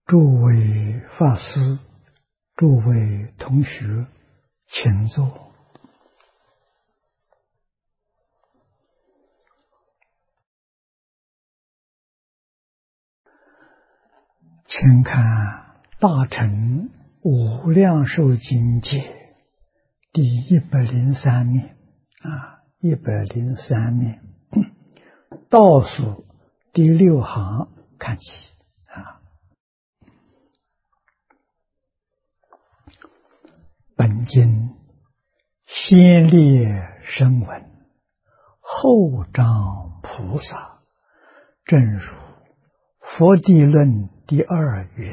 诸位法师，诸位同学，请坐。请看《大乘无量寿经解》第103面103面倒数第6行看起本经先列声闻，后章菩萨，正如佛地论第2云：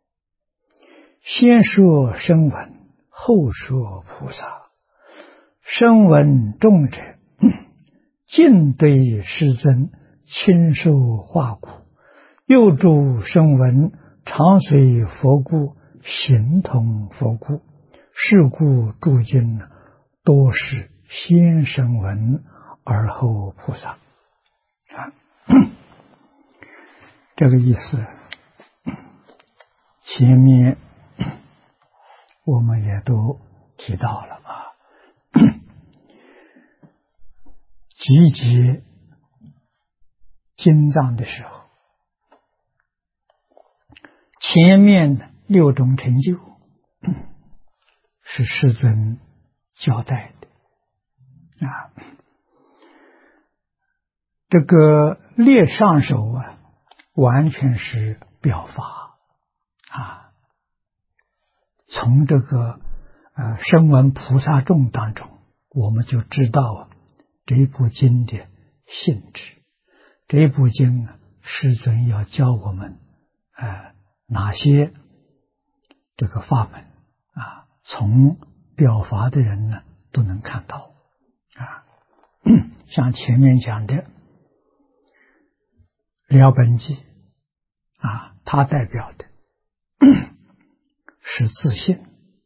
先说声闻，后说菩萨。声闻众者，尽对世尊亲受化故，又诸声闻常随佛故，形同佛故。是故诸经多是先声闻而后菩萨。这个意思前面我们也都提到了集结经藏的时候，前面6种成就是世尊交代的这个列上首完全是表法从这个声闻菩萨众当中，我们就知道这部经的性质。这部经世尊要教我们哪些这个法门从表法的人呢都能看到像前面讲的了本纪它代表的是自信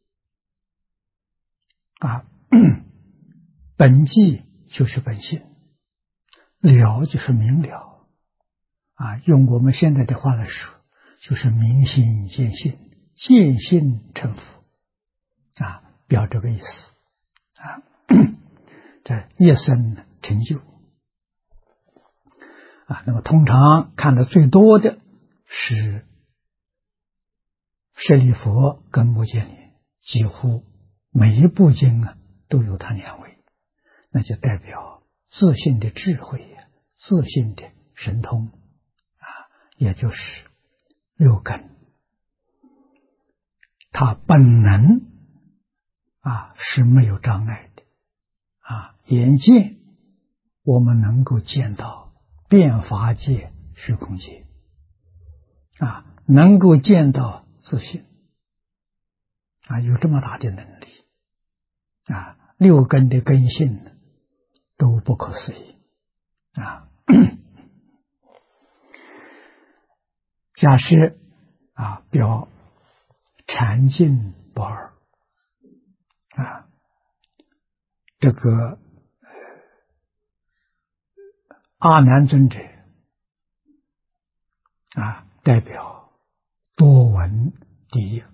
本纪就是本性，了就是明了用我们现在的话来说，就是明心见性，见性成佛表这个意思这一生成就那么通常看的最多的是舍利弗跟目犍连，几乎每一部经都有他2位，那就代表自信的智慧，自信的神通也就是6根，他本能是没有障碍的眼见我们能够见到变法界、虚空界能够见到自信有这么大的能力6根的根性都不可思议假设表禅净不二这个阿难尊者代表多闻第一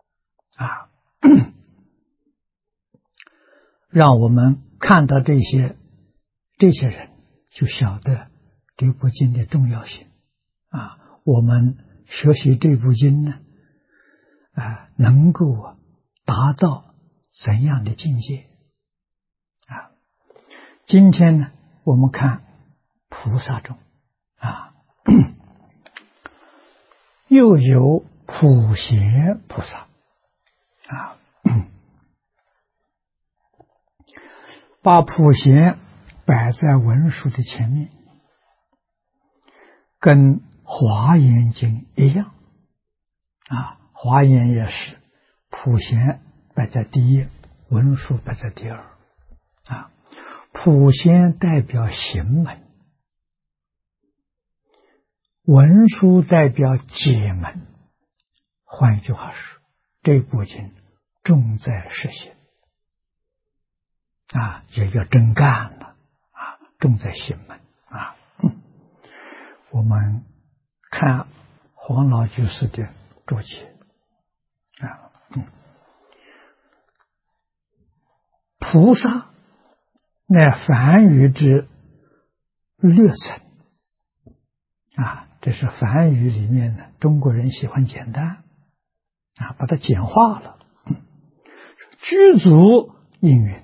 让我们看到这些人，就晓得这部经的重要性我们学习这部经呢能够达到怎样的境界今天呢我们看菩萨中又有普贤菩萨把普贤摆在文殊的前面，跟华严经一样华严也是普贤摆在第一，文殊摆在第2普贤代表行门，文殊代表解门。换一句话说，这部经重在实行也要真干了重在行门我们看黄老居士的注解啊。菩萨乃梵语之略称啊，这是梵语里面呢，中国人喜欢简单啊，把它简化了。具足应云，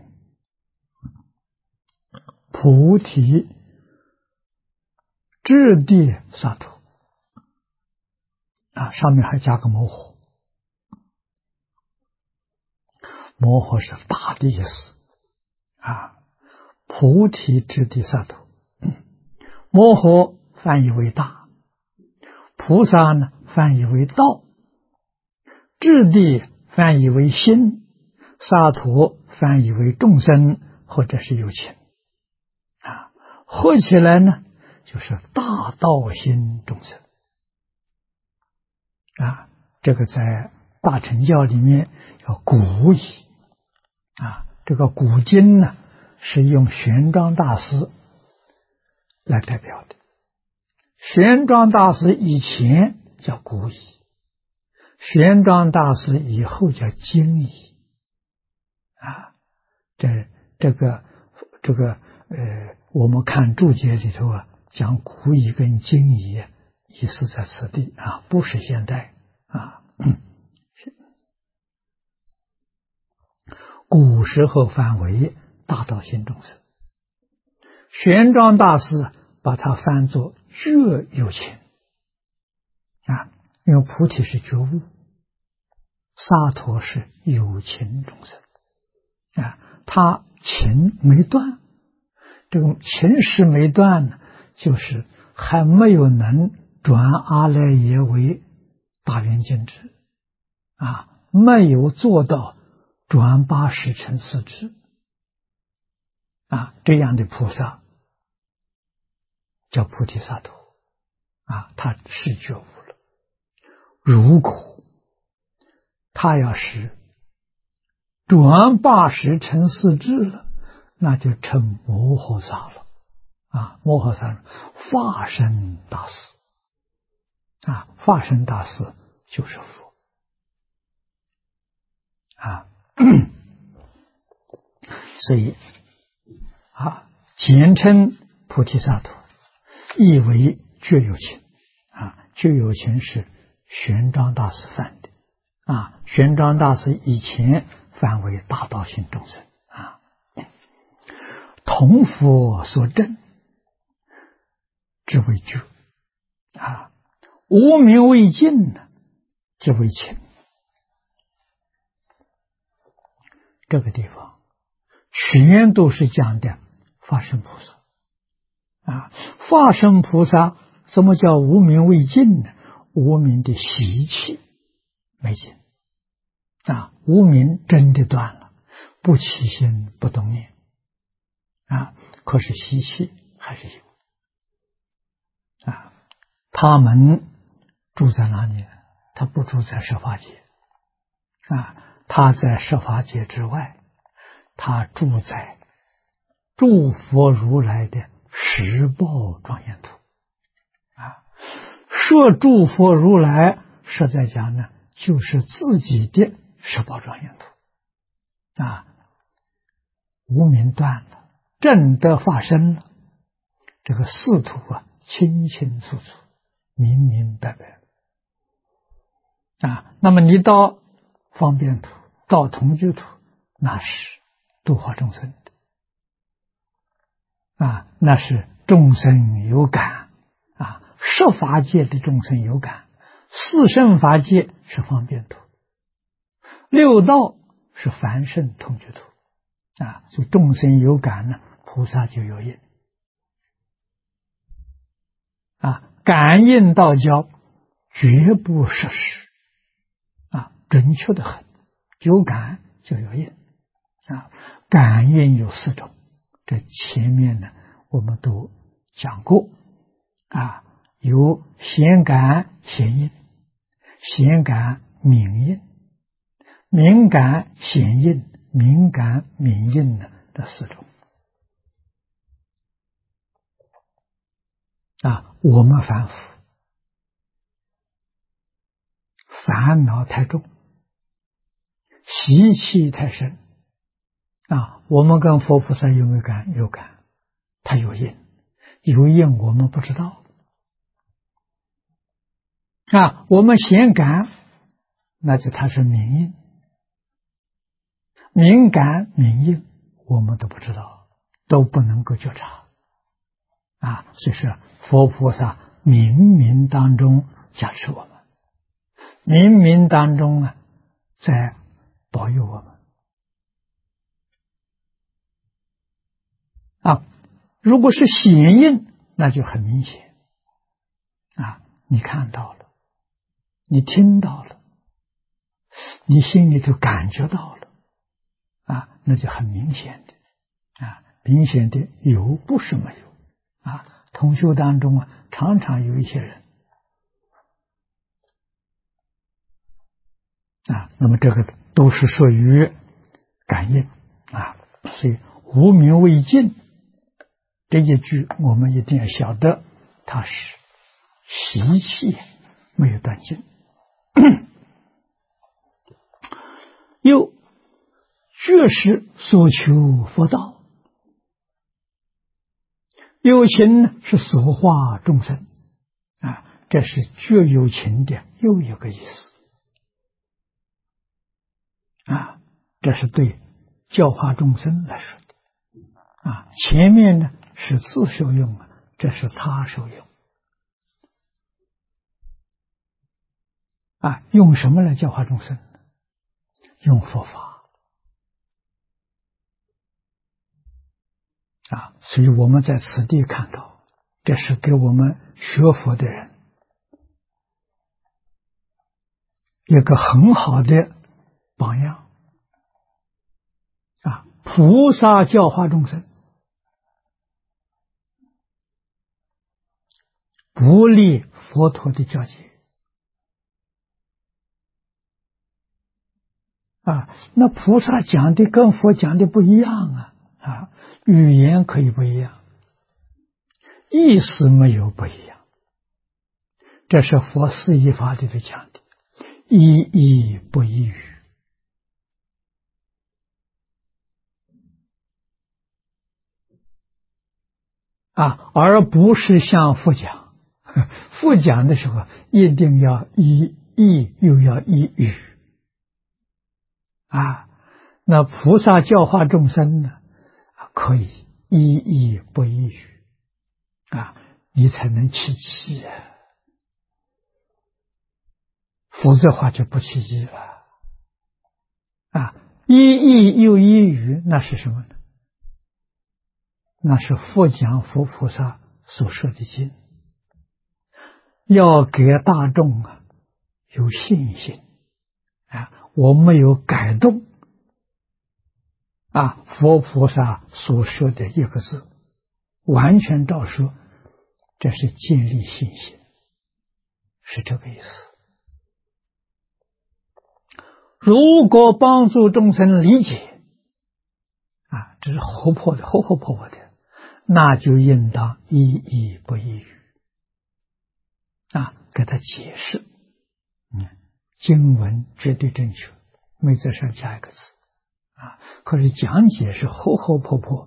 菩提质地萨埵啊，上面还加个摩诃，摩诃是大的意思啊。菩提质地萨埵，摩诃翻译为大，菩萨呢翻译为道，质地翻译为心，萨埵翻译为众生或者是有情啊，合起来呢就是大道心众生啊。这个在大乘教里面叫古义啊，这个古今呢是用玄奘大师来代表的。玄奘大师以前叫古义，玄奘大师以后叫经义啊。这个我们看注解里头啊，讲古义跟经义意思在此地啊，不是现代啊。古时候翻为大道心众生，玄奘大师把它翻作觉有情啊，因为菩提是觉悟，萨埵是有情众生啊，他情没断，这个情识没断呢，就是还没有能转阿赖耶为大圆镜智啊，没有做到转80成4智啊，这样的菩萨叫菩提萨埵啊，他是觉悟了。如果他要是转80成4智了，那就成摩诃萨了啊！摩诃萨化身大士啊，化身大士就是佛啊。所以啊，简称菩提萨埵，意为觉有情啊。觉有情是玄奘大师翻的啊，玄奘大师以前翻为大道心众生啊。同佛所证，之为觉啊；无明为净呢，之为情。这个地方全都是讲的法身菩萨啊。法身菩萨什么叫无明为净呢？无明的习气没尽啊，无明真的断了，不起心不动念啊，可是习气还是有啊。他们住在哪里？他不住在设法界啊，他在设法界之外，他住在诸佛如来的十报庄严土啊。设诸佛如来实在讲呢，就是自己的十报庄严土啊。无明断了，正德发生了，这个四土啊，清清楚楚，明明白白啊。那么你到方便土，到同居土，那是度化众生的啊，那是众生有感啊，十法界的众生有感，四圣法界是方便土，六道是凡圣同居土啊，所以众生有感呢，菩萨就有应啊。感应道交绝不失实啊，准确的很，有感就有应啊。感应有4种，这前面呢我们都讲过啊，有显感显应、显感明应、敏感显应、敏感明应的这4种啊。我们凡夫烦恼太重，习气太深啊。我们跟佛菩萨有没有感？有感，他有因，有因我们不知道啊。我们先感，那就他是明因，明感明因，我们都不知道，都不能够觉察啊。所以说，佛菩萨冥冥当中加持我们，冥冥当中啊，在保佑我们啊。如果是显应，那就很明显啊，你看到了，你听到了，你心里头感觉到了啊，那就很明显的啊，明显的有不是没有啊。同修当中啊，常常有一些人啊，那么这个都是属于感应啊，所以无明未尽这一句我们一定要晓得，它是习气没有断尽。又确实所求佛道，有情是所化众生啊，这是绝有情的又一个意思啊，这是对教化众生来说的啊。前面呢是自受用啊，这是他受用啊。用什么来教化众生？用佛法啊。所以我们在此地看到，这是给我们学佛的人一个很好的榜样啊。菩萨教化众生，不立佛陀的教戒啊。那菩萨讲的跟佛讲的不一样啊，语言可以不一样，意思没有不一样。这是佛四依法里头讲的，一义不一语啊，而不是像佛讲，佛讲的时候一定要一义又要一语啊。那菩萨教化众生呢，可以一义不一语啊，你才能起气啊，否则话就不起气了啊。一义又一语，那是什么呢？那是佛讲佛菩萨所说的经，要给大众啊有信心啊，我没有改动啊，佛菩萨所说的一个字完全照说，这是建立信心，是这个意思。如果帮助众生理解啊，这是活泼的活泼的，那就应当一义不一语啊，给他解释。经文绝对正确，没在上加一个字啊。可是讲解是活泼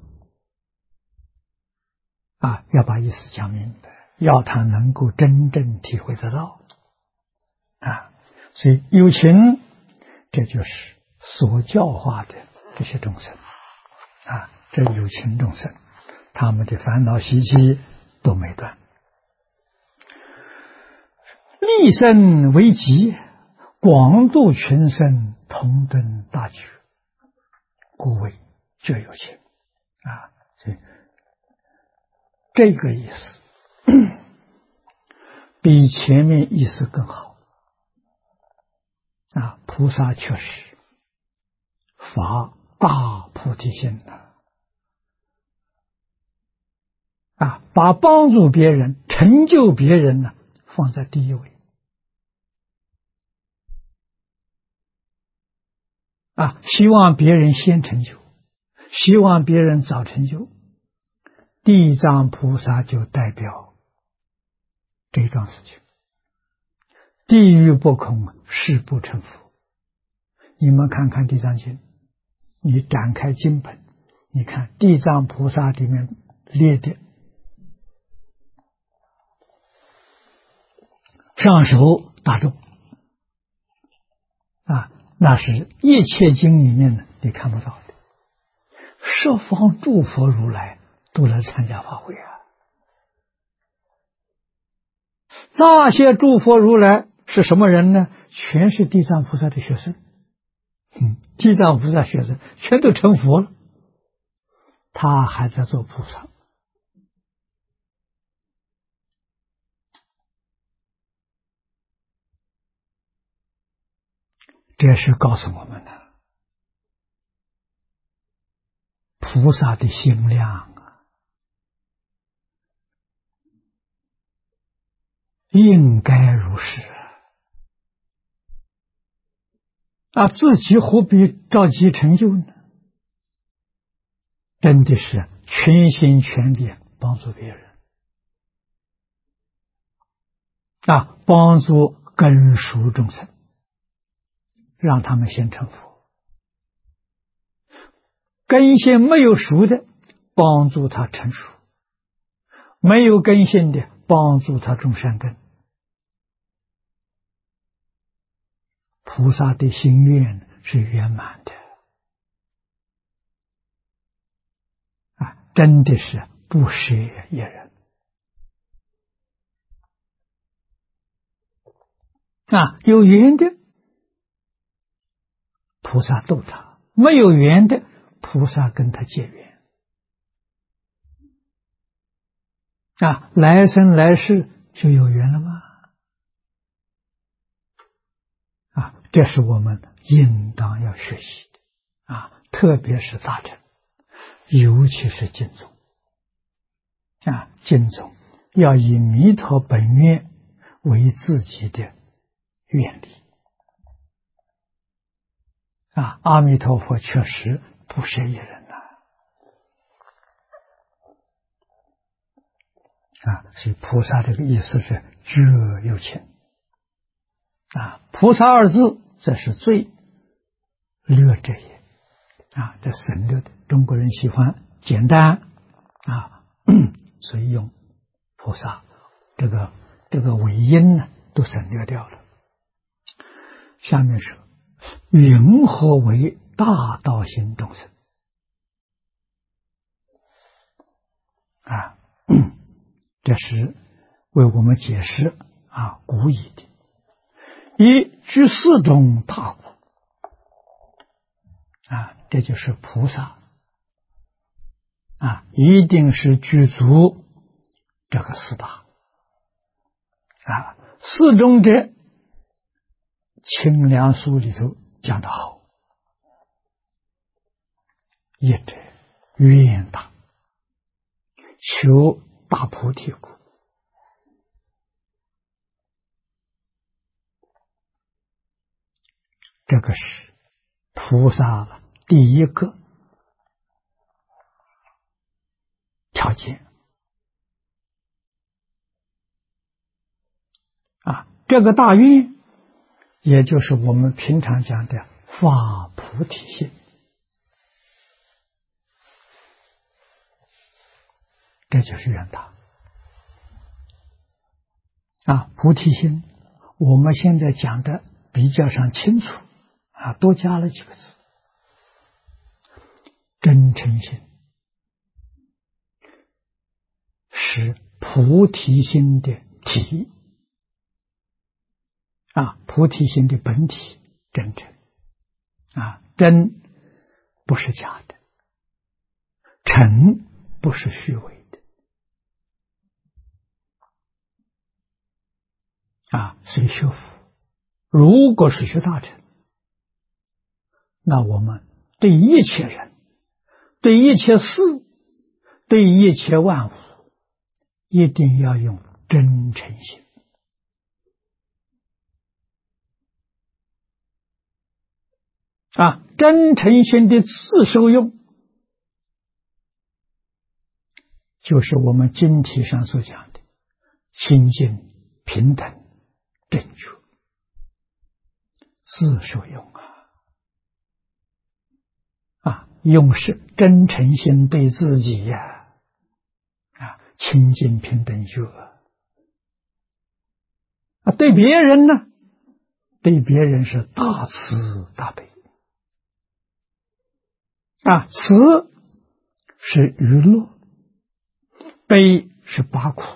啊，要把意思讲明白，要他能够真正体会得到啊。所以有情，这就是所教化的这些众生啊，这有情众生，他们的烦恼习气都没断，立身为极，广度群生，同登大觉，故谓绝有情啊。所以这个意思比前面意思更好啊。菩萨确实发大菩提心啊，把帮助别人、成就别人呢放在第一位啊，希望别人先成就，希望别人早成就。地藏菩萨就代表这桩事情， 地狱不空，誓不成佛。你们看看《地藏经》，你展开经本，你看地藏菩萨里面列的上首大众啊，那是一切经里面的你看不到的。十方诸佛如来都来参加法会啊！那些诸佛如来是什么人呢？全是地藏菩萨的学生。地藏菩萨学生全都成佛了，他还在做菩萨。这是告诉我们的菩萨的心量啊，应该如是啊，自己何必着急成就呢？真的是全心全力帮助别人啊，帮助根熟众生，让他们先成佛。根性没有熟的，帮助他成熟；没有根性的，帮助他种善根。菩萨的心愿是圆满的啊，真的是不舍一人啊，有缘的菩萨度他，没有缘的菩萨跟他结缘啊，来生来世就有缘了吗？啊，这是我们应当要学习的啊，特别是大乘，尤其是经宗啊，经宗要以弥陀本愿为自己的愿力啊，阿弥陀佛确实不舍一人呐啊，所以菩萨这个意思是知恶有情啊，菩萨二字这是最略者也啊，这省略的。中国人喜欢简单啊，所以用菩萨这个尾音呢都省略掉了。下面说云何为大道心众生啊？这是为我们解释啊古义的。一居四种大苦啊，这就是菩萨啊，一定是具足这个四大啊。四种者，清凉书里头讲得好，一者愿大，求大菩提故。这个是菩萨第一个条件啊，这个大愿也就是我们平常讲的发菩提心这就是愿大啊。菩提心我们现在讲的比较上清楚啊，多加了几个字，真诚心是菩提心的体啊，菩提心的本体真诚啊，真不是假的，诚不是虚伪的啊。所以学佛如果是学大乘，那我们对一切人，对一切事，对一切万物，一定要用真诚心啊。真诚心的次受用，就是我们经题上所讲的清净、平等、正觉自受用用是真诚心对自己清净平等觉对别人呢，对别人是大慈大悲慈是娱乐，悲是拔苦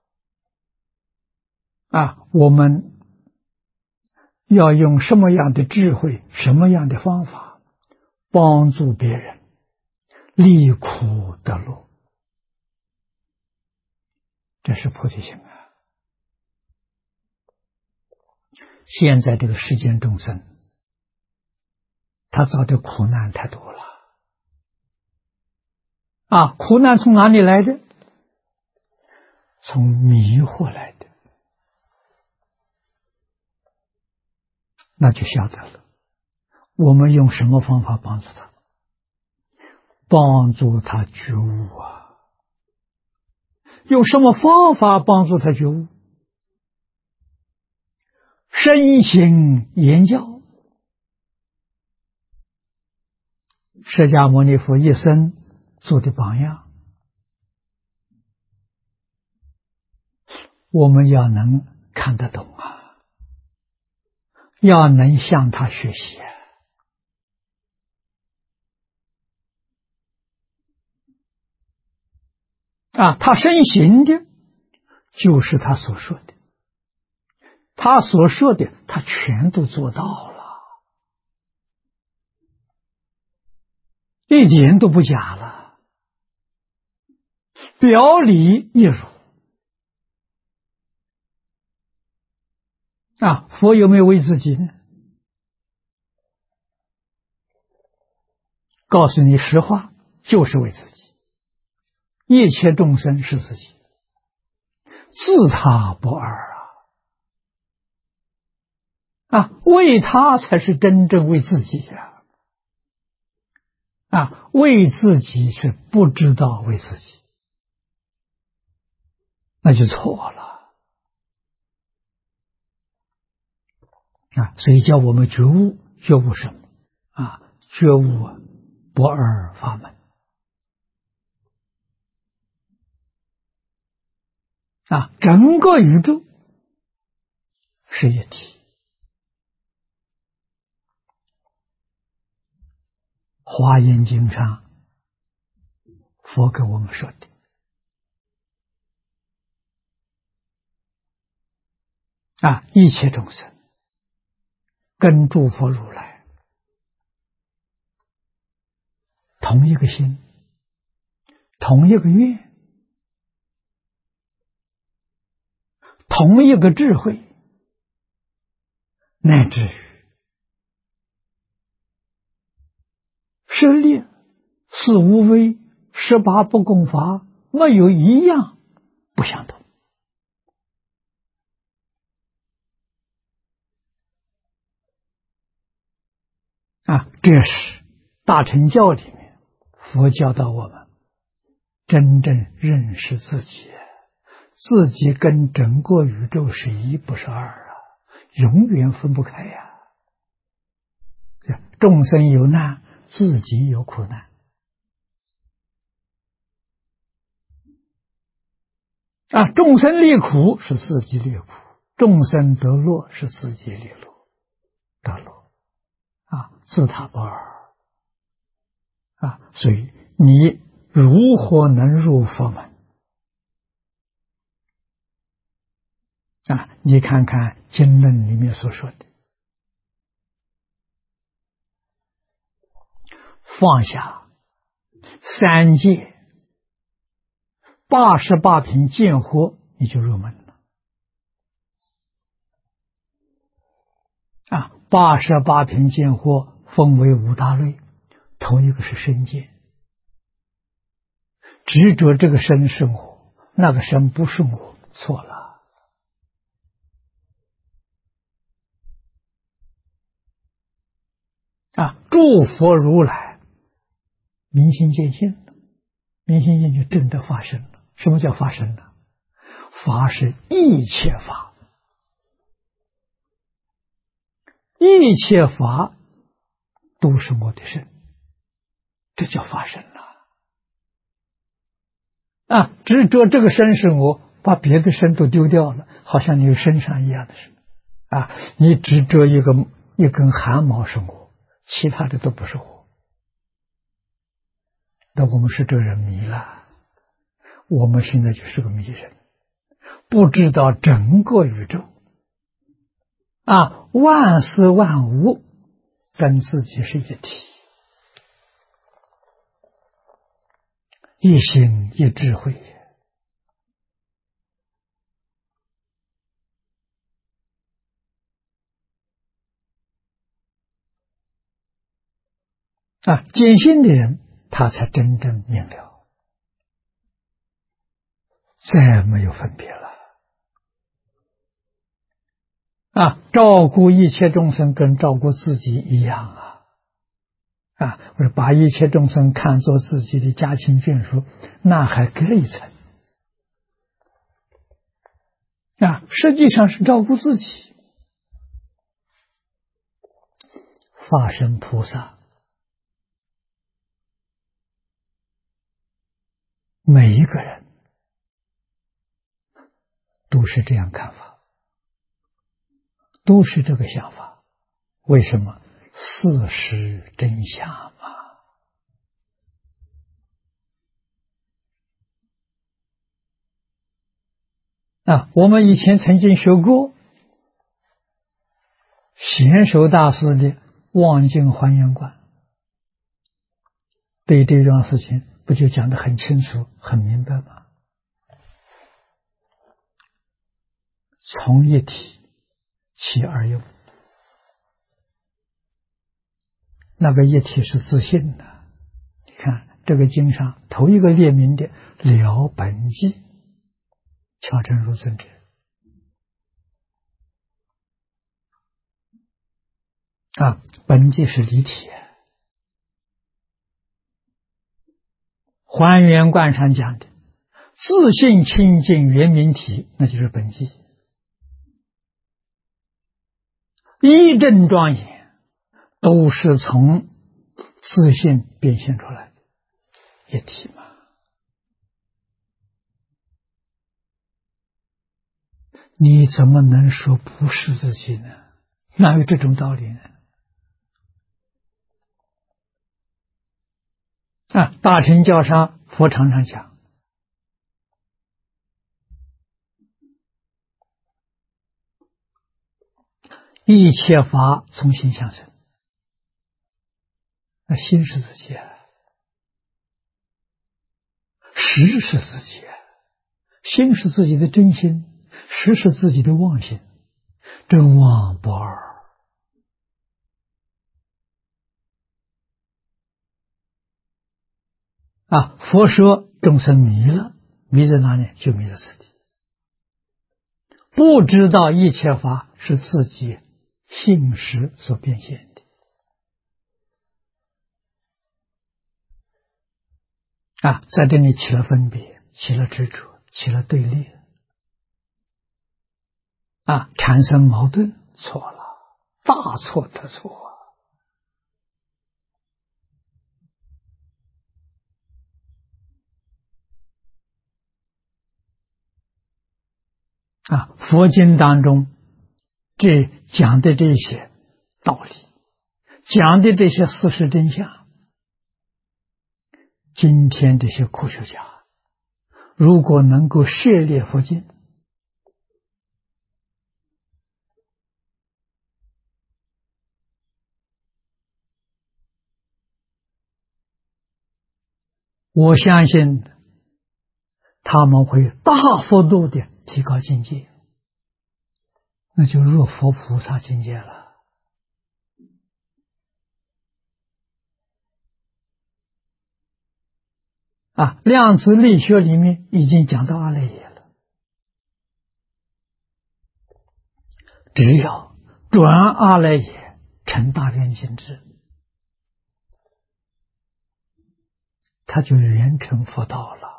我们要用什么样的智慧，什么样的方法帮助别人离苦得乐，这是菩提心现在这个世间众生，他遭的苦难太多了苦难从哪里来的？从迷惑来的。那就晓得了，我们用什么方法帮助他？帮助他觉悟用什么方法帮助他觉悟？身行言教。释迦牟尼佛一生做的榜样，我们要能看得懂要能向他学习他身行的就是他所说的，他所说的他全都做到了，一点都不假了，表里一如佛有没有为自己呢？告诉你实话，就是为自己，一切众生是自己，自他不二为他才是真正为自己为自己是不知道为自己，那就错了所以叫我们觉悟，觉悟什么觉悟不二法门整个宇宙是一体。华严经上佛给我们说的一切众生跟诸佛如来同一个心，同一个愿，同一个智慧，乃至于舍利四无为18不共法，没有一样不相同这是大乘教里面佛教导我们真正认识自己，自己跟整个宇宙是一不是二永远分不开众生有难，自己有苦难众生离苦是自己离苦，众生得乐是自己离乐得乐自他不二所以你如何能入佛门你看看经论里面所说的，放下三界88品见惑，你就入门了88品见惑分为5大类，头一个是身见，执着这个身生活，那个身不生活，错了诸佛如来明心见性了，明心见性真的发生了。什么叫发生呢？法是一切法， 一切法都是我的身，这叫法身了。执着这个身是我，把别的身都丢掉了，好像你有身上一样的身。你执着一根汗毛是我，其他的都不是我。那我们是这人迷了，我们现在就是个迷人，不知道整个宇宙万事万物跟自己是一体，一心一智慧。坚信的人，他才真正明了，再没有分别了。照顾一切众生跟照顾自己一样或者把一切众生看作自己的家亲眷属，那还隔一层实际上是照顾自己。法身菩萨每一个人都是这样看法，都是这个想法。为什么？事实真相我们以前曾经学过贤首大师的望境还原观，对这桩事情不就讲得很清楚很明白吗？从一体起而用，那个一体是自信的。你看这个经上头一个列明的了本纪，乔真如尊者本纪是离体。还原观上讲的自信清净圆明体，那就是本纪。一正庄严都是从自信变现出来的一体嘛。你怎么能说不是自己呢？哪有这种道理呢？大乘教上佛常常讲，一切法从心相生。那心是自己实是自己心是自己的真心，实是自己的妄心，真妄不二。佛说众生迷了，迷在哪里？就迷在自己，不知道一切法是自己性实所变现的在这里起了分别，起了执着，起了对立产生矛盾，错了，大错特错佛经当中这讲的这些道理，讲的这些事实真相，今天这些科学家如果能够涉猎佛经，我相信他们会大幅度的提高境界，那就入佛菩萨境界了量子力学里面已经讲到阿赖耶了，只要转阿赖耶成大圆镜智，他就圆成佛道了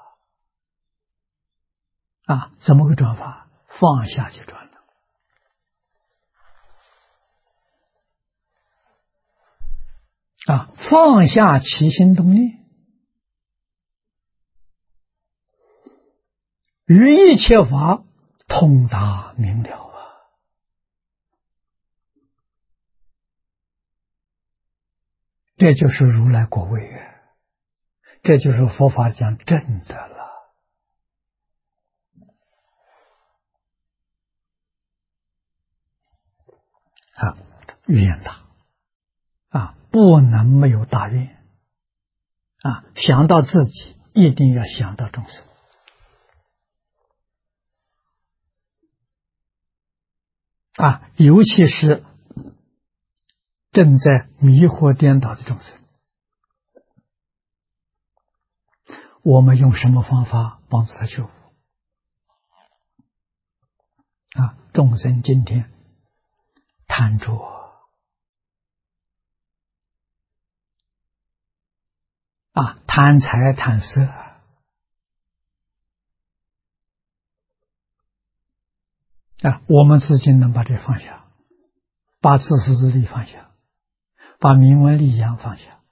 怎么个转法？放下就转了放下起心动念，于一切法通达明了啊！这就是如来果位啊，这就是佛法讲正的了啊！愿大不能没有大愿想到自己，一定要想到众生尤其是正在迷惑颠倒的众生，我们用什么方法帮助他修复众生今天贪着贪财贪色我们自己能把这放下，把自私自利放下，把名闻利养放下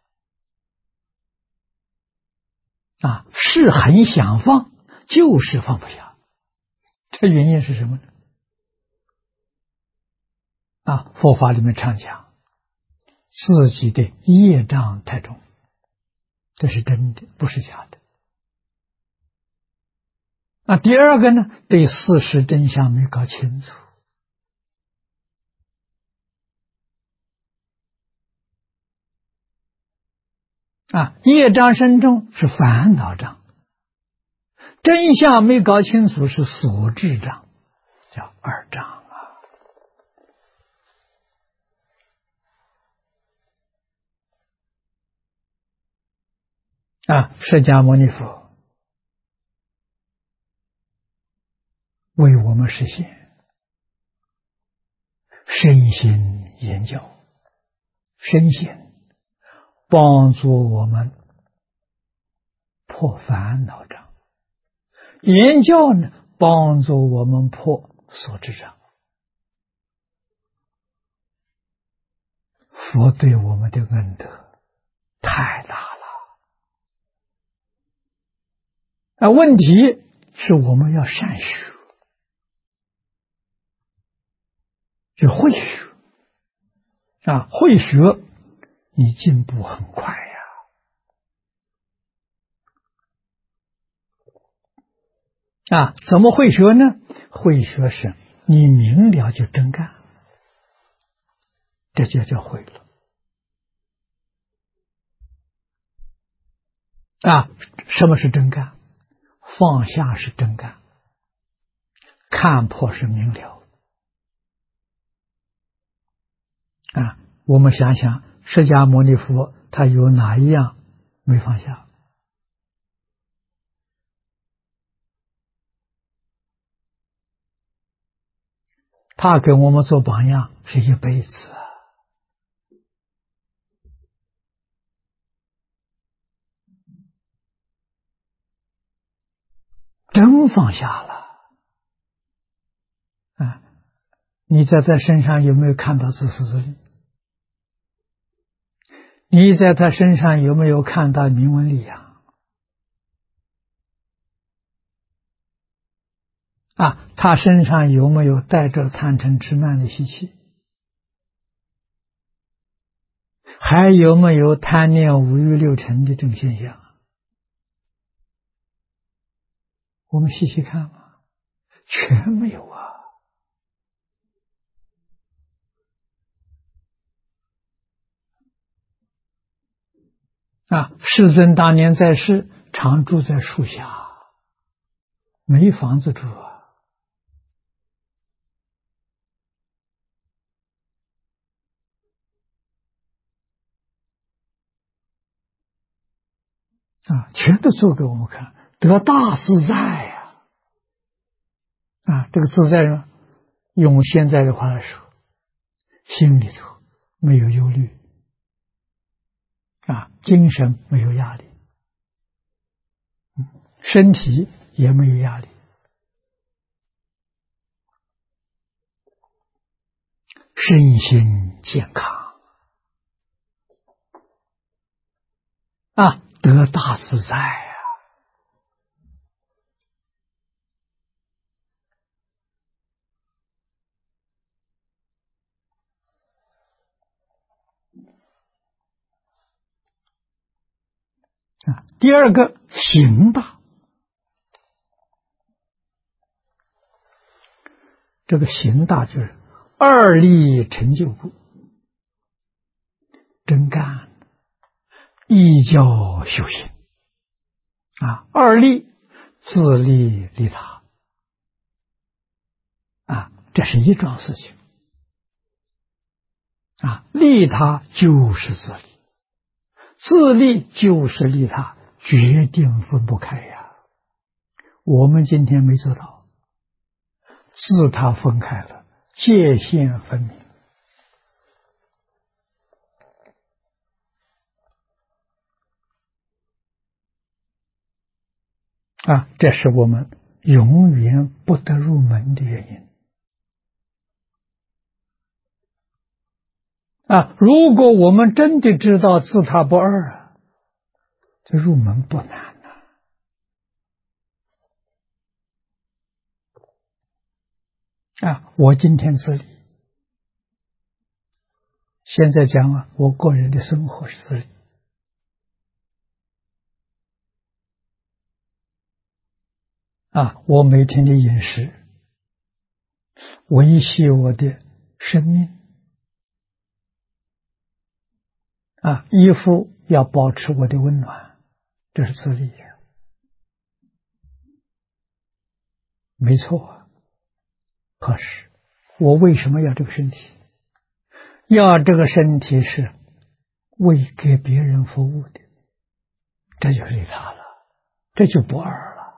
是很想放，就是放不下。这原因是什么呢？佛法里面常讲，自己的业障太重，这是真的，不是假的。第二个呢，对事实真相没搞清楚业障深重是烦恼障，真相没搞清楚是所知障，叫二障释迦牟尼佛为我们实现身心研教，身心帮助我们破烦恼障，研教呢帮助我们破所知障。佛对我们的恩德太大了问题是我们要善学，就会学会学你进步很快怎么会学呢？会学是你明了就真干，这就叫会了什么是真干？放下是真干，看破是明了我们想想释迦牟尼佛他有哪一样没放下？他给我们做榜样是一辈子真放下了你在他身上有没有看到自私自利？你在他身上有没有看到名闻利养？他身上有没有带着贪嗔痴慢的习气？还有没有贪念五欲六尘的这种现象？我们细细看嘛，全没有世尊当年在世，常住在树下，没房子住全都做给我们看，得大自在这个自在呢，用现在的话来说，心里头没有忧虑精神没有压力，身体也没有压力，身心健康得大自在呀！第二个行大，这个行大就是二力成就故，真干，一教修行二利自利利他这是一桩事情利他就是自利，自利就是利他，决定分不开呀。我们今天没做到，自他分开了，界限分明这是我们永远不得入门的原因如果我们真的知道自他不二这入门不难我今天自利，现在讲我个人的生活是自利我每天的饮食维系我的生命衣服要保持我的温暖，这是自利没错可是我为什么要这个身体？要这个身体是为给别人服务的，这就是利他了，这就不二了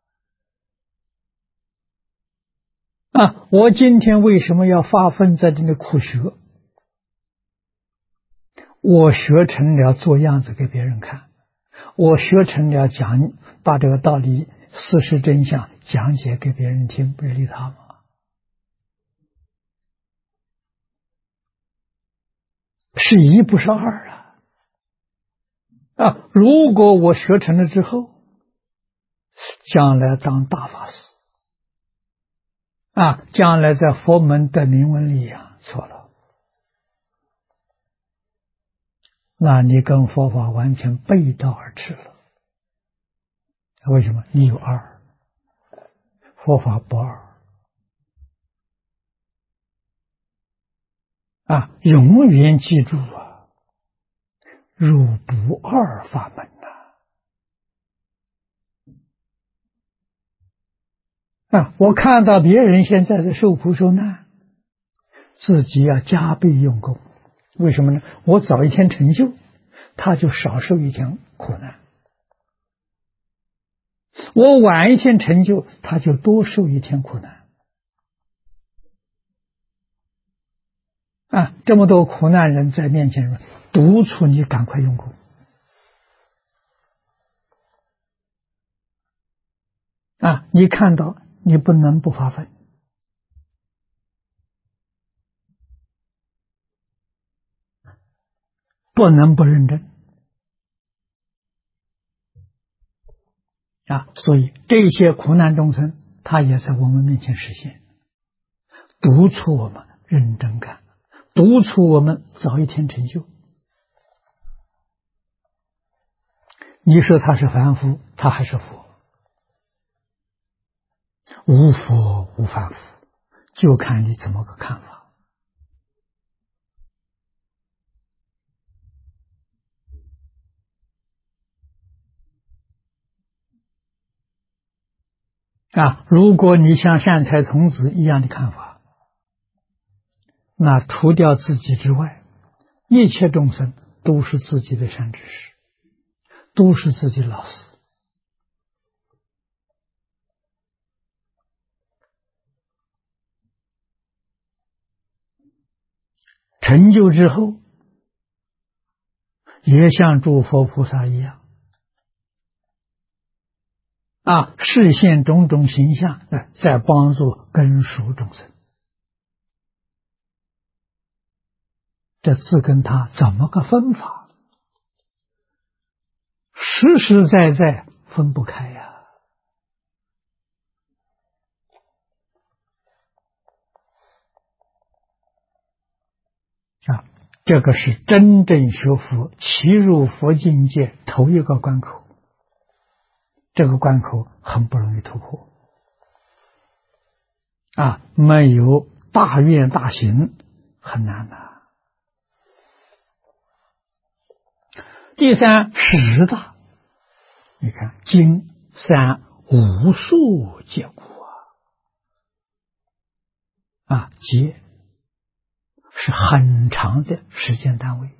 我今天为什么要发奋在这里苦学？我学成了做样子给别人看，我学成了把这个道理事实真相讲解给别人听，不是利他吗？是一不是二如果我学成了之后，将来当大法师将来在佛门得名闻利养，错了，那你跟佛法完全背道而驰了。为什么？你有二，佛法不二永远记住入不二法门我看到别人现在在受苦受难，自己要加倍用功。为什么呢？我早一天成就，他就少受一天苦难；我晚一天成就，他就多受一天苦难。这么多苦难人在面前，督促你赶快用功你看到你不能不发奋，不能不认真所以这些苦难众生他也在我们面前实现，督促我们认真干，督促我们早一天成就。你说他是凡夫，他还是佛，无佛无凡夫，就看你怎么个看法如果你像善财童子一样的看法，那除掉自己之外，一切众生都是自己的善知识，都是自己的老师。成就之后，也像诸佛菩萨一样示现种种形象，在帮助根属众生。这自跟他怎么个分法？ 实实在在分不开呀！这个是真正学佛、契入佛境界头一个关口，这个关口很不容易突破没有大愿大行很难的。第三，十大，你看经三无数劫故劫是很长的时间单位，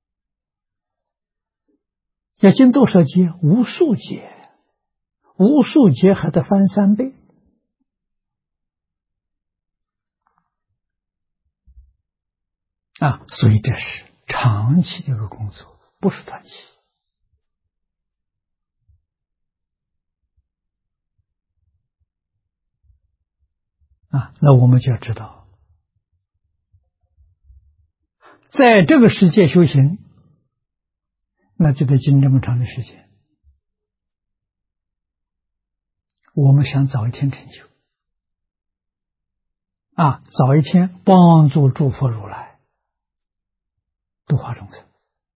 要经多少劫？无数劫，无数劫还得翻3倍所以这是长期的一个工作，不是短期那我们就要知道，在这个世界修行，那就得经这么长的时间。我们想早一天成就早一天帮助诸佛如来度化众生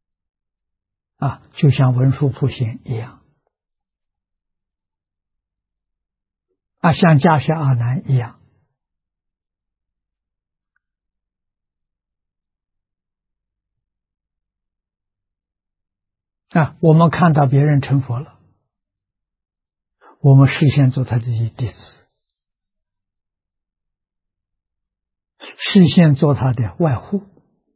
就像文殊普贤一样像迦叶阿难一样我们看到别人成佛了，我们视线做他的弟子，视线做他的外护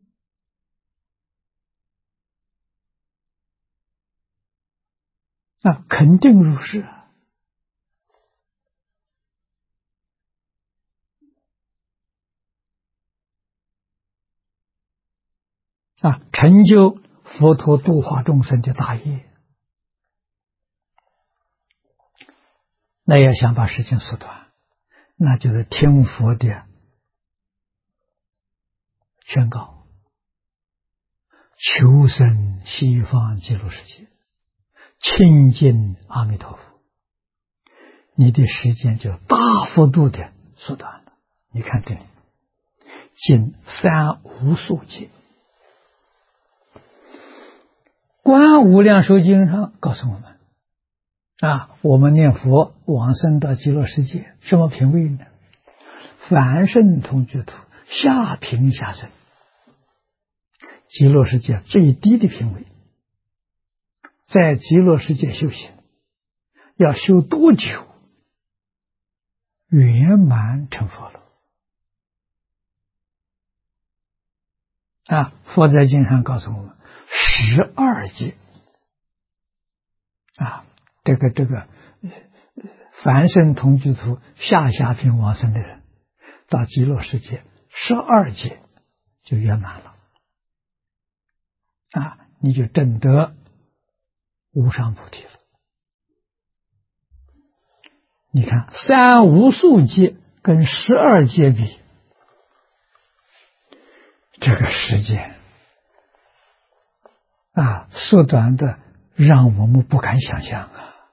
肯定如是成就佛陀度化众生的大业。那要想把时间缩短，那就是听佛的宣告，求生西方极乐世界，亲近阿弥陀佛，你的时间就大幅度的缩短了。你看这里，经三无数劫，观无量寿经上告诉我们我们念佛往生到极乐世界，什么品位呢？凡圣同居土，下品下生，极乐世界最低的品位。在极乐世界修行要修多久圆满成佛了佛在经上告诉我们12劫这个凡圣同居土下品往生的人到极乐世界12劫就圆满了你就证得无上菩提了。你看三无数劫跟12劫比，这个时间缩短的让我们不敢想象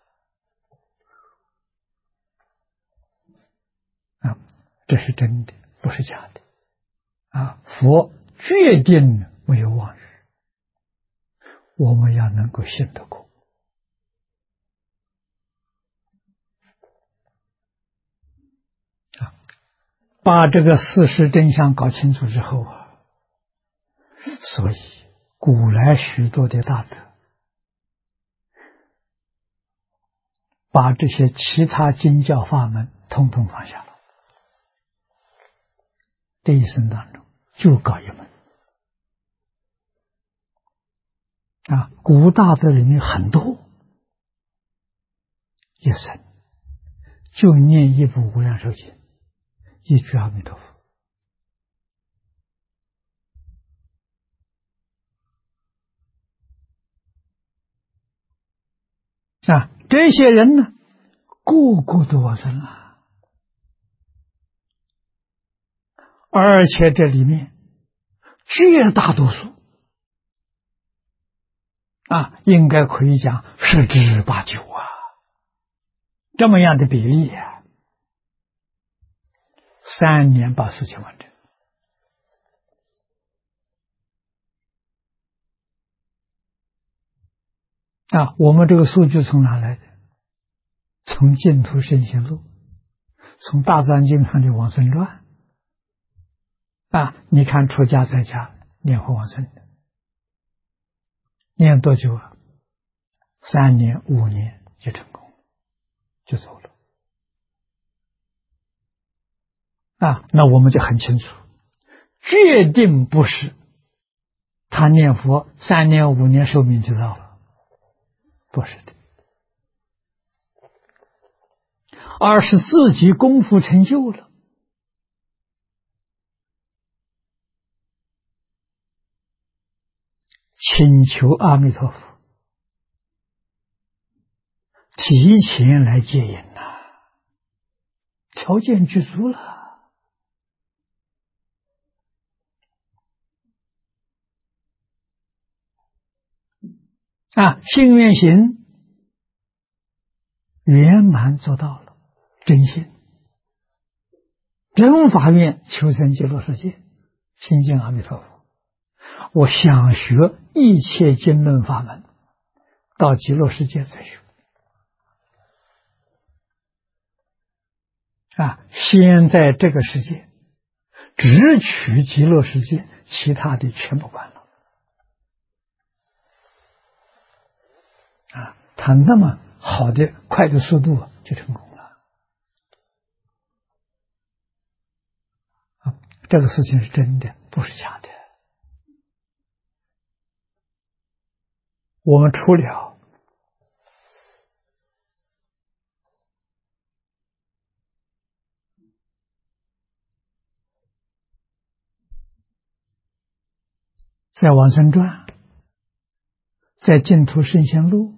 这是真的，不是假的佛决定没有妄语，我们要能够信得过把这个事实真相搞清楚之后所以古来许多的大德把这些其他经教法门统统放下了，这一生当中就搞一门古大德里面很多一生就念一部无量寿经，一句阿弥陀佛这些人呢个个都往生而且这里面绝大多数应该可以讲十之八九这么样的比例3年把事情完成我们这个数据从哪来的？从净土圣贤录，从大藏经上的往生传你看出家在家念佛往生的，念多久3年5年就成功，就走了那我们就很清楚，决定不是他念佛3年5年寿命就到了，不是的，而是自己功夫成就了，请求阿弥陀佛提前来接引条件具足了信愿行圆满做到了，真心真法愿求生极乐世界，亲近阿弥陀佛，我想学一切经论法门，到极乐世界再学先在这个世界只取极乐世界，其他的全不管了他那么好的快的速度就成功了这个事情是真的，不是假的。我们除了在往生传，在净土圣贤录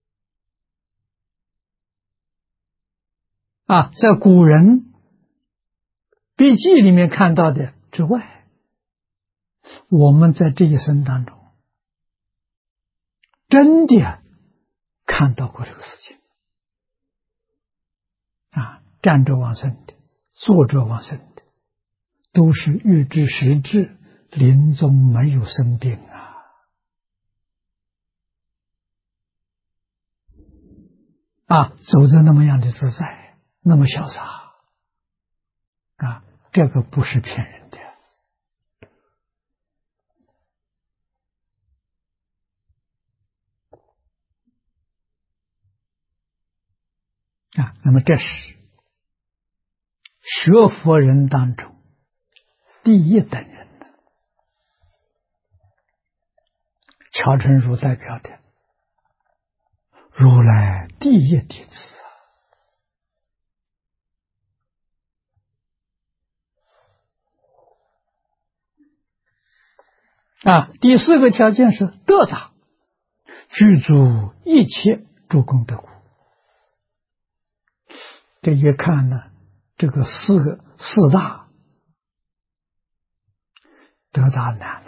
在古人笔记里面看到的之外，我们在这一生当中真的看到过这个事情站着往生的，坐着往生的，都是预知时至，临终没有生病走得那么样的自在，那么潇洒这个不是骗人的那么这是学佛人当中第一等人的乔成儒代表的如来第一弟子第4个条件是德大，具足一切诸功德故。这一看呢，这个四大德大难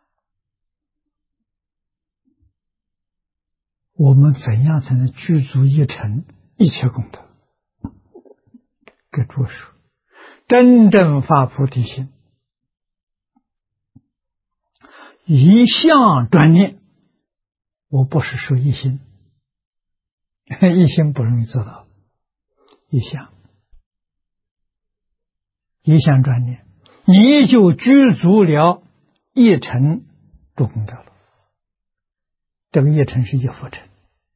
我们怎样才能具足一成一切功德？给诸说，真正发菩提心，一向专念。我不是说一心，一心不容易做到，一向专念，你就具足了一成诸功德了。这个一成是一佛成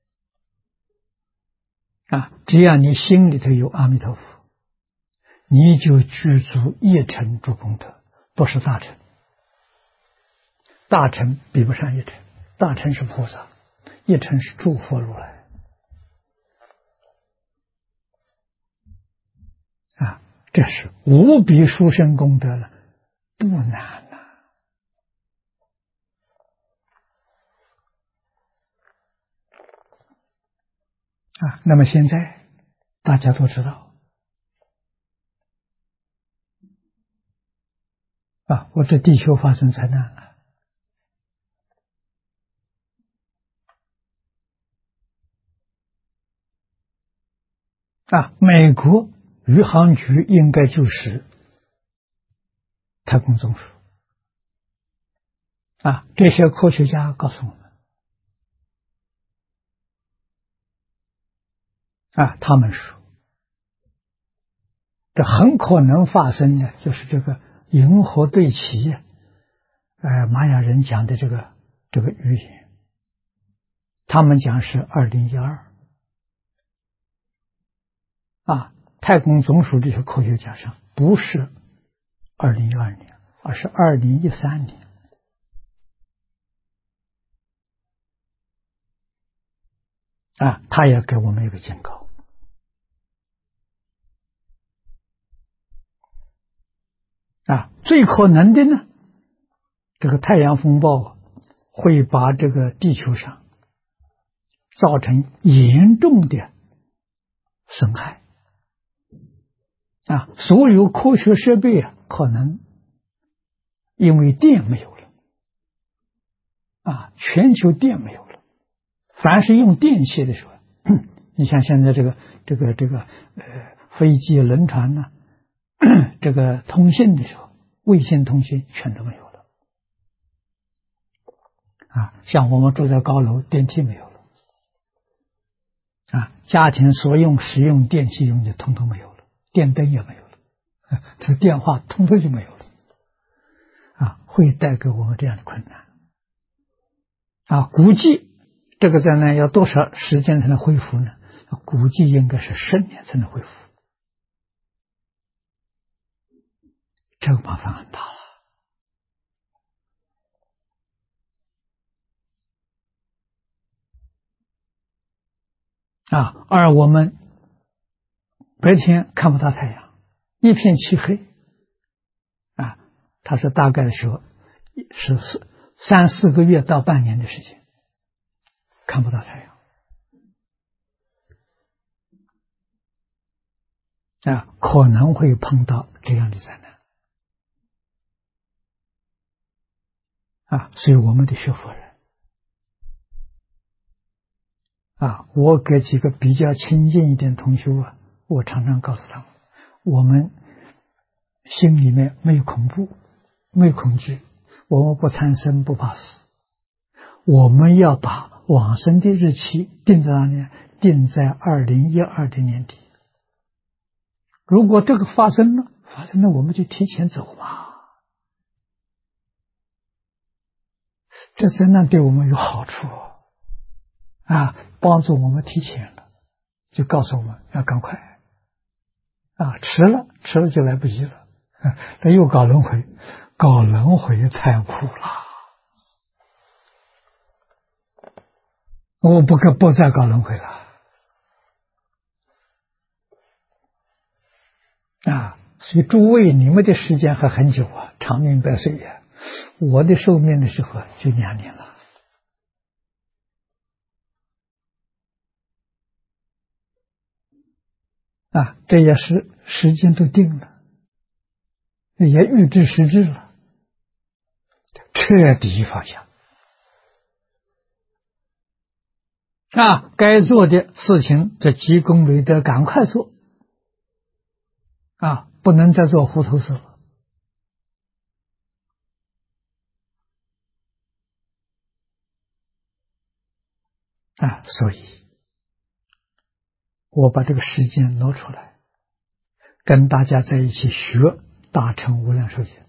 只要你心里头有阿弥陀佛，你就具足一成诸功德，不是大成。大成比不上一成，大成是菩萨，一成是诸佛如来这是无比殊胜功德了，不难那么现在大家都知道我这地球发生灾难了美国宇航局应该就是太空总署这些科学家告诉我们他们说这很可能发生的就是这个银河对齐玛雅人讲的这个预言，他们讲是2012太空总署这些科学家上不是2012年，而是2013年。他也给我们一个警告。最可能的呢，这个太阳风暴会把这个地球上造成严重的损害。所有科学设备可能因为电没有了全球电没有了，凡是用电器的时候，你像现在这个飞机、轮船呢，这个通信的时候，卫星通信全都没有了像我们住在高楼，电梯没有了家庭所用使用电器用的通通没有了，电灯也没有了这电话通通就没有了会带给我们这样的困难估计这个灾难要多少时间才能恢复呢？估计应该是10年才能恢复，这个麻烦很大了而我们白天看不到太阳，一片漆黑它是大概的时候是3、4个月到半年的时间看不到太阳可能会碰到这样的灾难所以我们得学佛人我给几个比较亲近一点同修我常常告诉他们，我们心里面没有恐怖，没有恐惧，我们不贪生不怕死，我们要把往生的日期定在哪里？定在2012的年底。如果这个发生了我们就提前走嘛，这真的对我们有好处帮助我们提前了，就告诉我们要赶快迟了就来不及了那又搞轮回太苦了，我不再搞轮回了所以诸位你们的时间还很久长命百岁我的寿命的时候就2年了这也是时间都定了，也预知时至了，彻底放下该做的事情这积功累德赶快做不能再做糊涂事了所以我把这个时间挪出来跟大家在一起学大乘无量寿经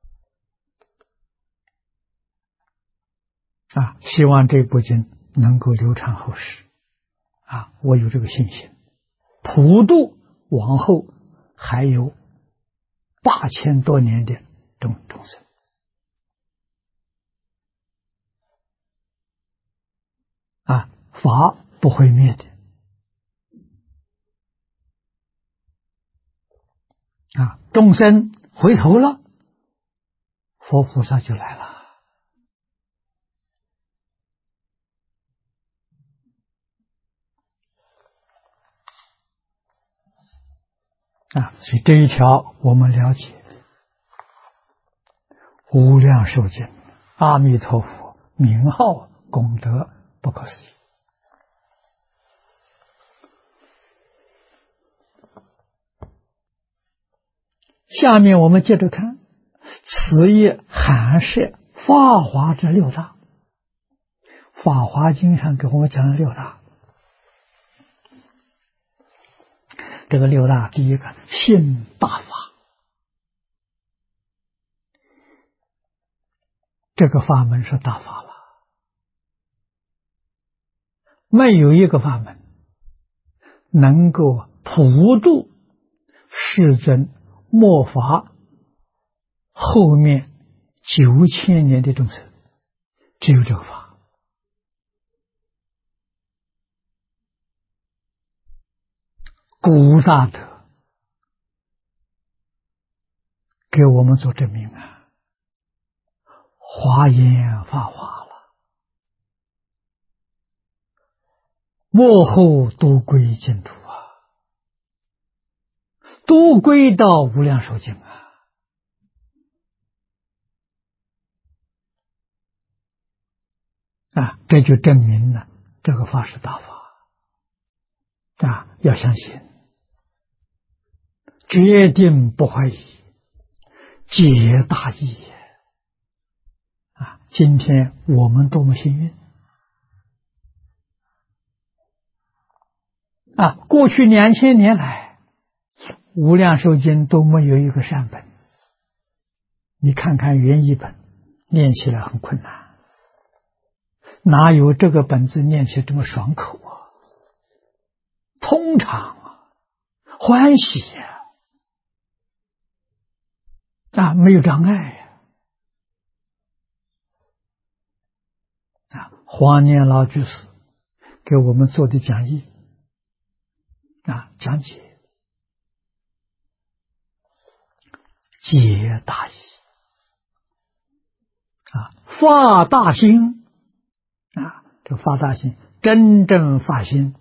希望这部经能够流传后世我有这个信心，普度往后还有8000多年的众生法不会灭的众生回头了，佛菩萨就来了所以这一条我们了解无量寿经阿弥陀佛名号功德不可思议下面我们接着看，此业含摄法华这六大。法华经上给我们讲了六大。这个六大，第一个信大法，这个法门是大法了，没有一个法门能够普度世尊末法后面9000年的众生，只有这个法。古大德给我们做证明啊，华严法华了，末后都归净土啊，都归到无量寿经啊，这就证明了这个法是大法啊，要相信，决定不怀疑，皆大义啊！今天我们多么幸运啊！过去2000年来，无量寿经都没有一个善本。你看看原译本，念起来很困难，哪有这个本子念起来这么爽口啊？通畅啊，欢喜啊，没有障碍啊！黄念老居士给我们做的讲义啊，讲解皆大义啊，发大心啊，这发大心，真正发心，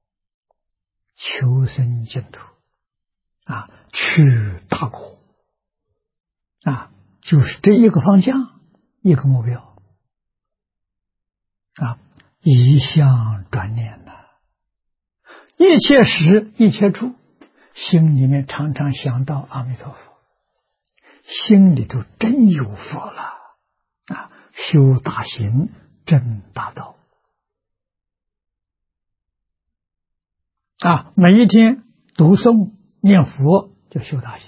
求生净土啊，去大苦啊，就是这一个方向，一个目标啊，一向专念呐，一切时一切处，心里面常常想到阿弥陀佛，心里头真有佛了啊，修大行，证大道啊，每一天读诵念佛就修大行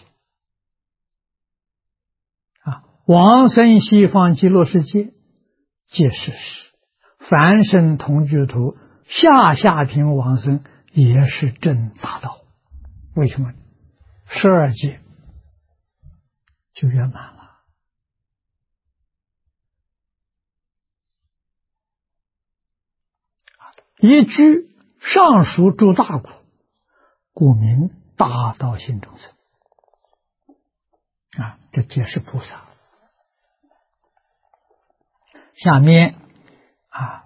啊，往生西方极乐世界皆是实，凡圣同居土下品往生也是证大道。为什么？12界就圆满了。一句上述诸大苦，故名大道心众生啊，这皆是菩萨。下面啊，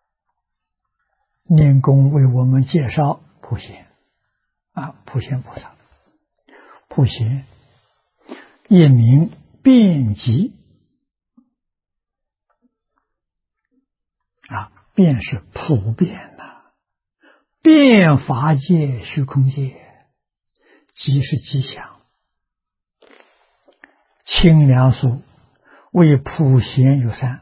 念功为我们介绍普贤啊，普贤菩萨。普贤也名辩极啊，辩是普遍呐，遍法界虚空界，即是吉祥。清凉素为普贤有三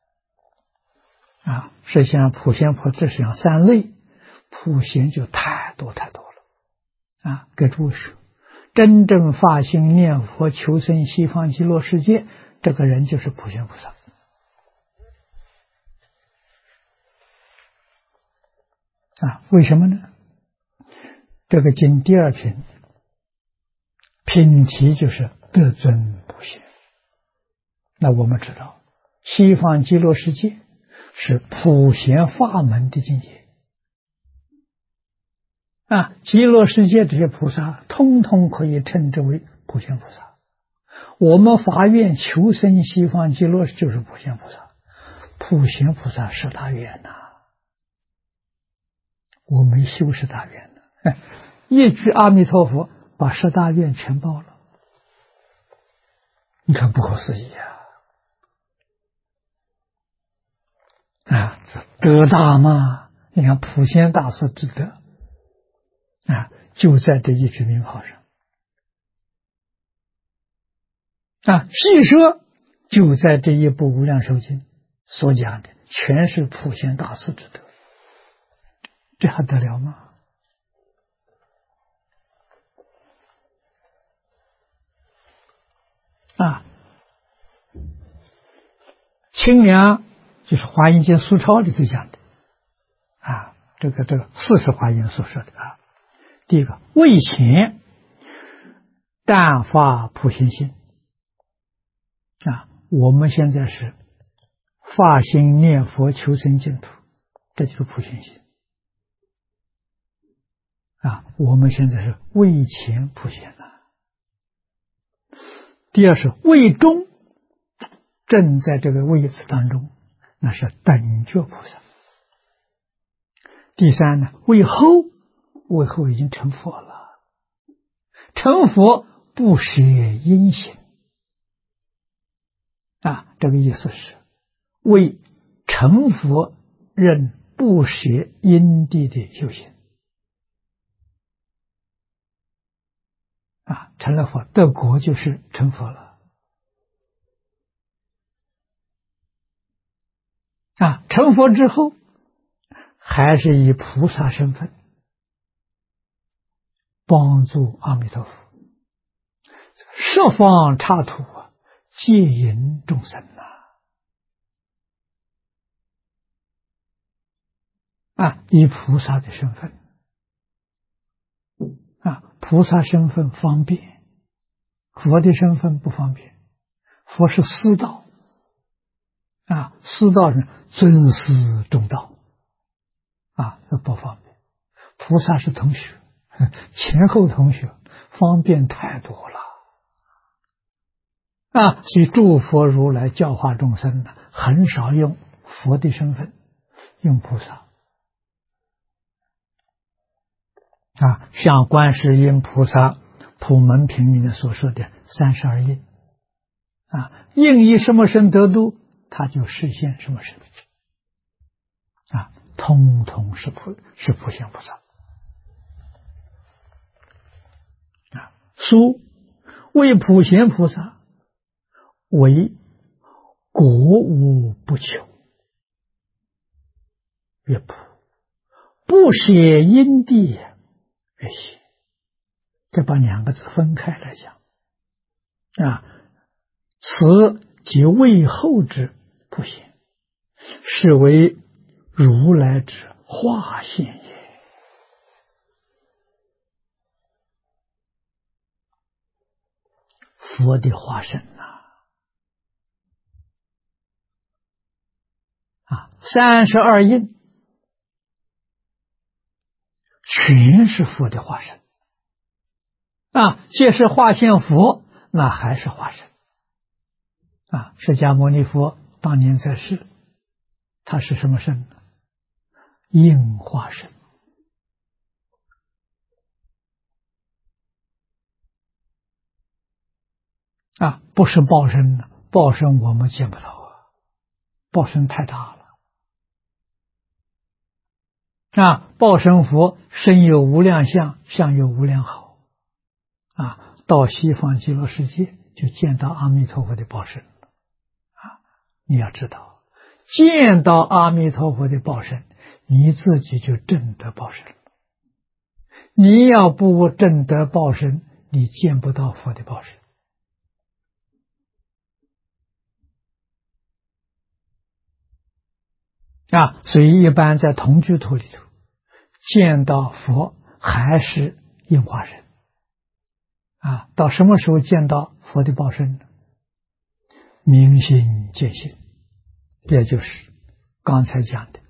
啊，实际上普贤菩萨是讲3类，普贤就太多太多了啊。给诸位说，真正发心念佛求生西方极乐世界，这个人就是普贤菩萨啊。为什么呢？这个经第2品品题就是得尊普贤。那我们知道西方极乐世界是普贤法门的境界啊，极乐世界这些菩萨通通可以称之为普贤菩萨。我们发愿求生西方极乐就是普贤菩萨，普贤菩萨是大愿呐，我没修是大愿呢，一句阿弥陀佛把10大愿全报了，你看不可思议啊，德大吗？你看普贤大师之德啊，就在这一句名号上细说就在这一部《无量寿经》所讲的，全是普贤大士之德，这还得了吗？清凉就是华严经疏钞里头讲的这个四是华严所说的第一个，为前但发普贤心我们现在是发心念佛求生净土，这就是普贤心我们现在是为前普贤第二是为中，正在这个位置当中，那是等觉菩萨。第三呢，为后已经成佛了，成佛不舍因行这个意思是为成佛任不舍因地的修行成了佛，得果就是成佛了成佛之后还是以菩萨身份帮助阿弥陀佛十方刹土戒引众生以菩萨的身份菩萨身份方便，佛的身份不方便。佛是师道师道是尊师重道不方便。菩萨是同学，前后同学，方便太多了所以诸佛如来教化众生很少用佛的身份，用菩萨像观世音菩萨普门品里面所说的32应应以什么身得度，他就实现什么身通通是普贤菩萨书为普贤菩萨为果无不求，越普不舍因地越喜，这把两个字分开来讲此即为后之普贤，是为如来之化现也。佛的化身32应全是佛的化身既是化现佛，那还是化身释迦牟尼佛当年在世，他是什么身呢？应化身不是报身呢，报身我们见不到报身太大了报身佛身有无量相，相有无量好到西方极乐世界就见到阿弥陀佛的报身你要知道，见到阿弥陀佛的报身，你自己就证得报身了。你要不证得报身，你见不到佛的报身所以一般在同居土里头见到佛还是应化身到什么时候见到佛的报身呢？明心见性，也就是刚才讲的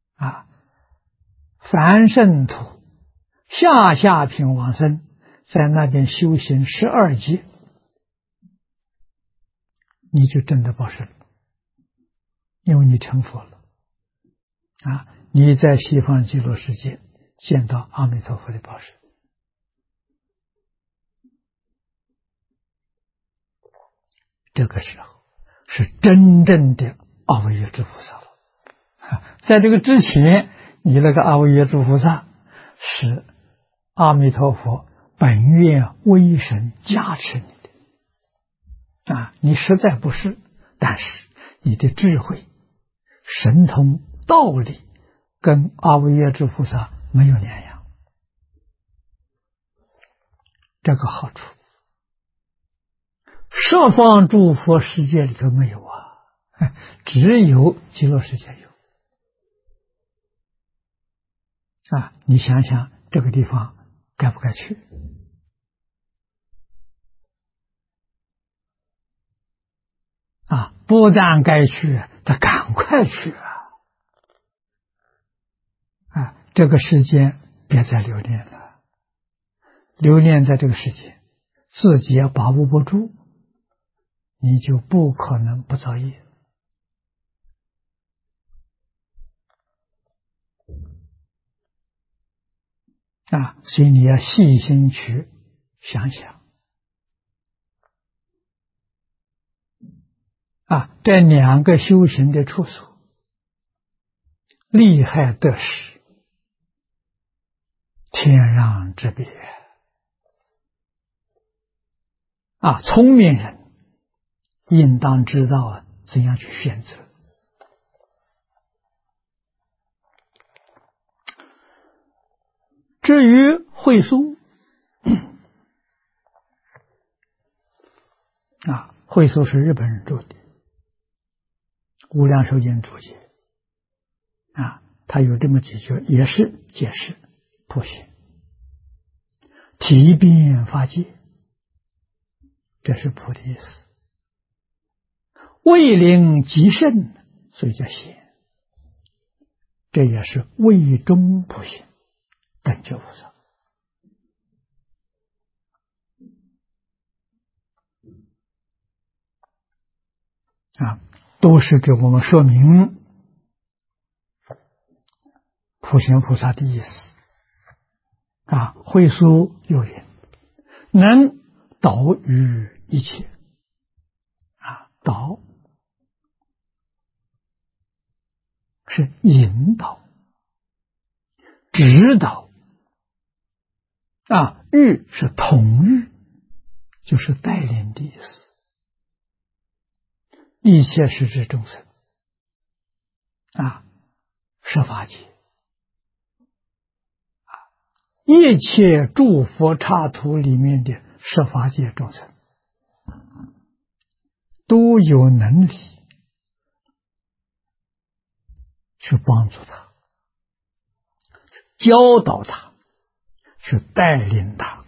凡圣土下品往生，在那边修行12劫，你就真的报身了，因为你成佛了你在西方极乐世界见到阿弥陀佛的报身，这个时候是真正的阿惟越致菩萨了在这个之前，你那个阿惟越致菩萨是阿弥陀佛本愿威神加持你的你实在不是，但是你的智慧、神通、道理跟阿惟越致菩萨没有两样，这个好处，十方诸佛世界里头没有只有极乐世界有你想想这个地方该不该去？不但该去，他赶快去这个世间别再留恋了，留恋在这个世界，自己也把握不住，你就不可能不造业所以你要细心去想想这两个修行的处所，利害得失天壤之别聪明人应当知道怎样去选择。至于慧疏慧疏是日本人注的，无量寿经注解他有这么几句，也是解释普贤体变法界，这是普的意思。位灵极盛，所以叫贤，这也是位中普贤等觉菩萨都是给我们说明普贤菩萨的意思慧疏有言，能导于一切导是引导、指导育是统御，就是带领的意思。一切是指众生十法界一切诸佛刹土里面的十法界众生都有能力去帮助他，教导他，去带领他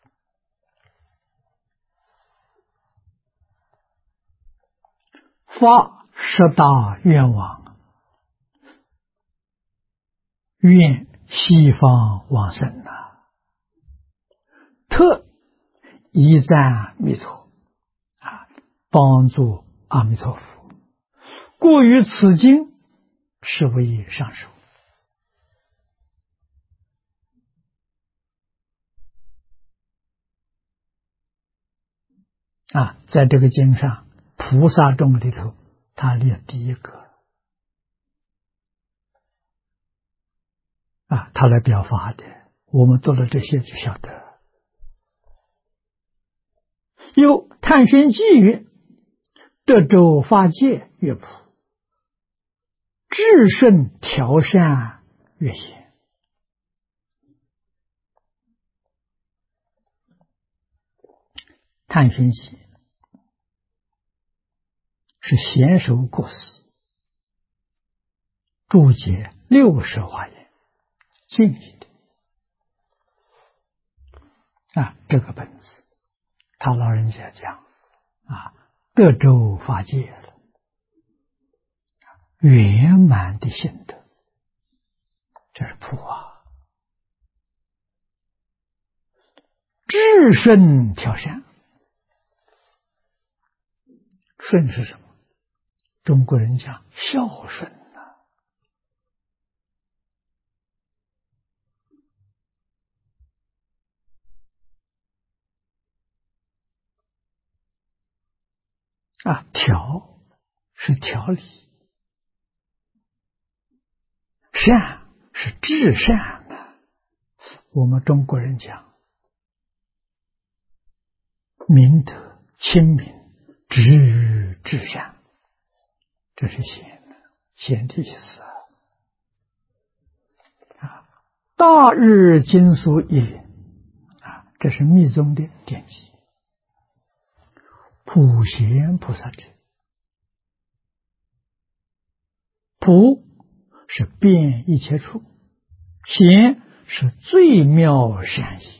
发十大愿望，愿西方往生特一赞弥陀帮助阿弥陀佛，故于此经是为上首在这个经上菩萨众里头他列第一个他来表法的，我们读了这些就晓得。又探寻机缘，德州法界乐谱，至圣调善乐贤。探寻机是贤首过世注解60华严敬意的这个本子，他老人家讲德州法界了圆满的心得，这是普至圣调善。顺是什么？中国人讲孝顺调是条理，善是至善我们中国人讲明德、亲民、 直至善，这是显的意思啊！大日经书一领啊，这是密宗的典籍。普贤菩萨者，普是遍一切处，贤是最妙善意，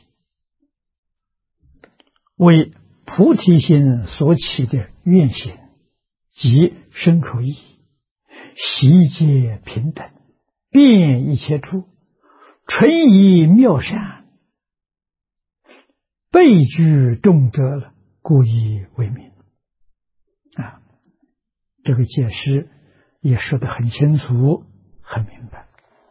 为菩提心所起的愿行及身口意，悉皆平等，遍一切处，纯以妙善，备具众德了，故以为名啊！这个解释也说得很清楚，很明白。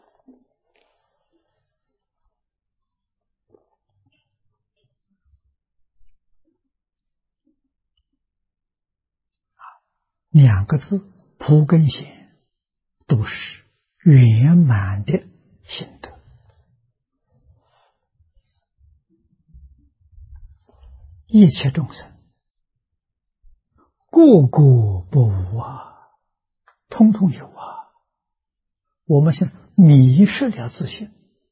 两个字，普跟贤，都是圆满的心得。一切众生，个个不无啊，通通有啊。我们是迷失了自信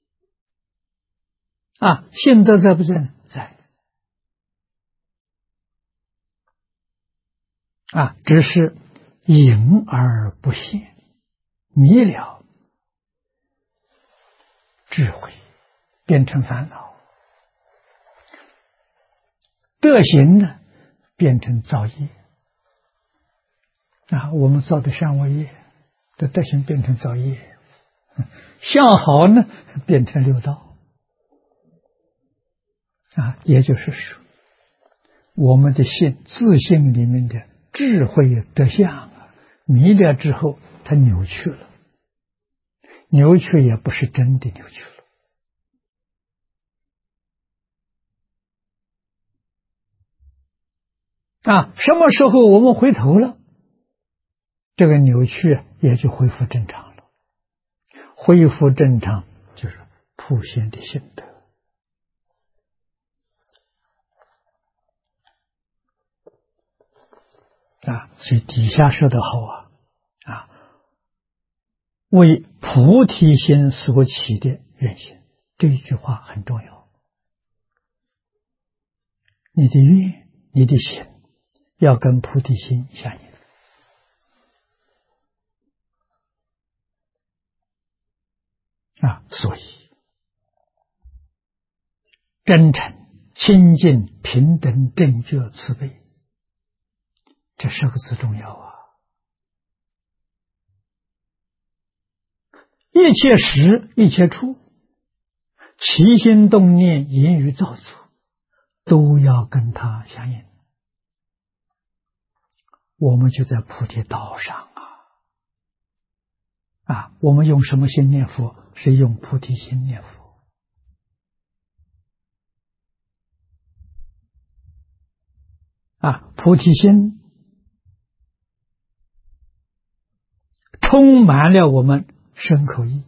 啊，心得在不在呢？在啊，只是隐而不显，迷了智慧变成烦恼，德行呢变成造业啊。我们造的善恶业的德行变成造业，相好呢变成六道啊。也就是说，我们的自信里面的智慧德相啊，迷了之后它扭曲了，扭曲也不是真的扭曲了啊。什么时候我们回头了，这个扭曲也就恢复正常了。恢复正常就是普贤的心得啊。所以底下说得好啊，为菩提心所起的愿行，这一句话很重要。你的愿，你的行要跟菩提心相应啊。所以真诚、清净、平等、正觉、慈悲，这10个字重要啊。一切时一切处，起心动念、言语造作，都要跟它相应。我们就在菩提道上啊！我们用什么心念佛？是用菩提心念佛啊！菩提心充满了我们身口意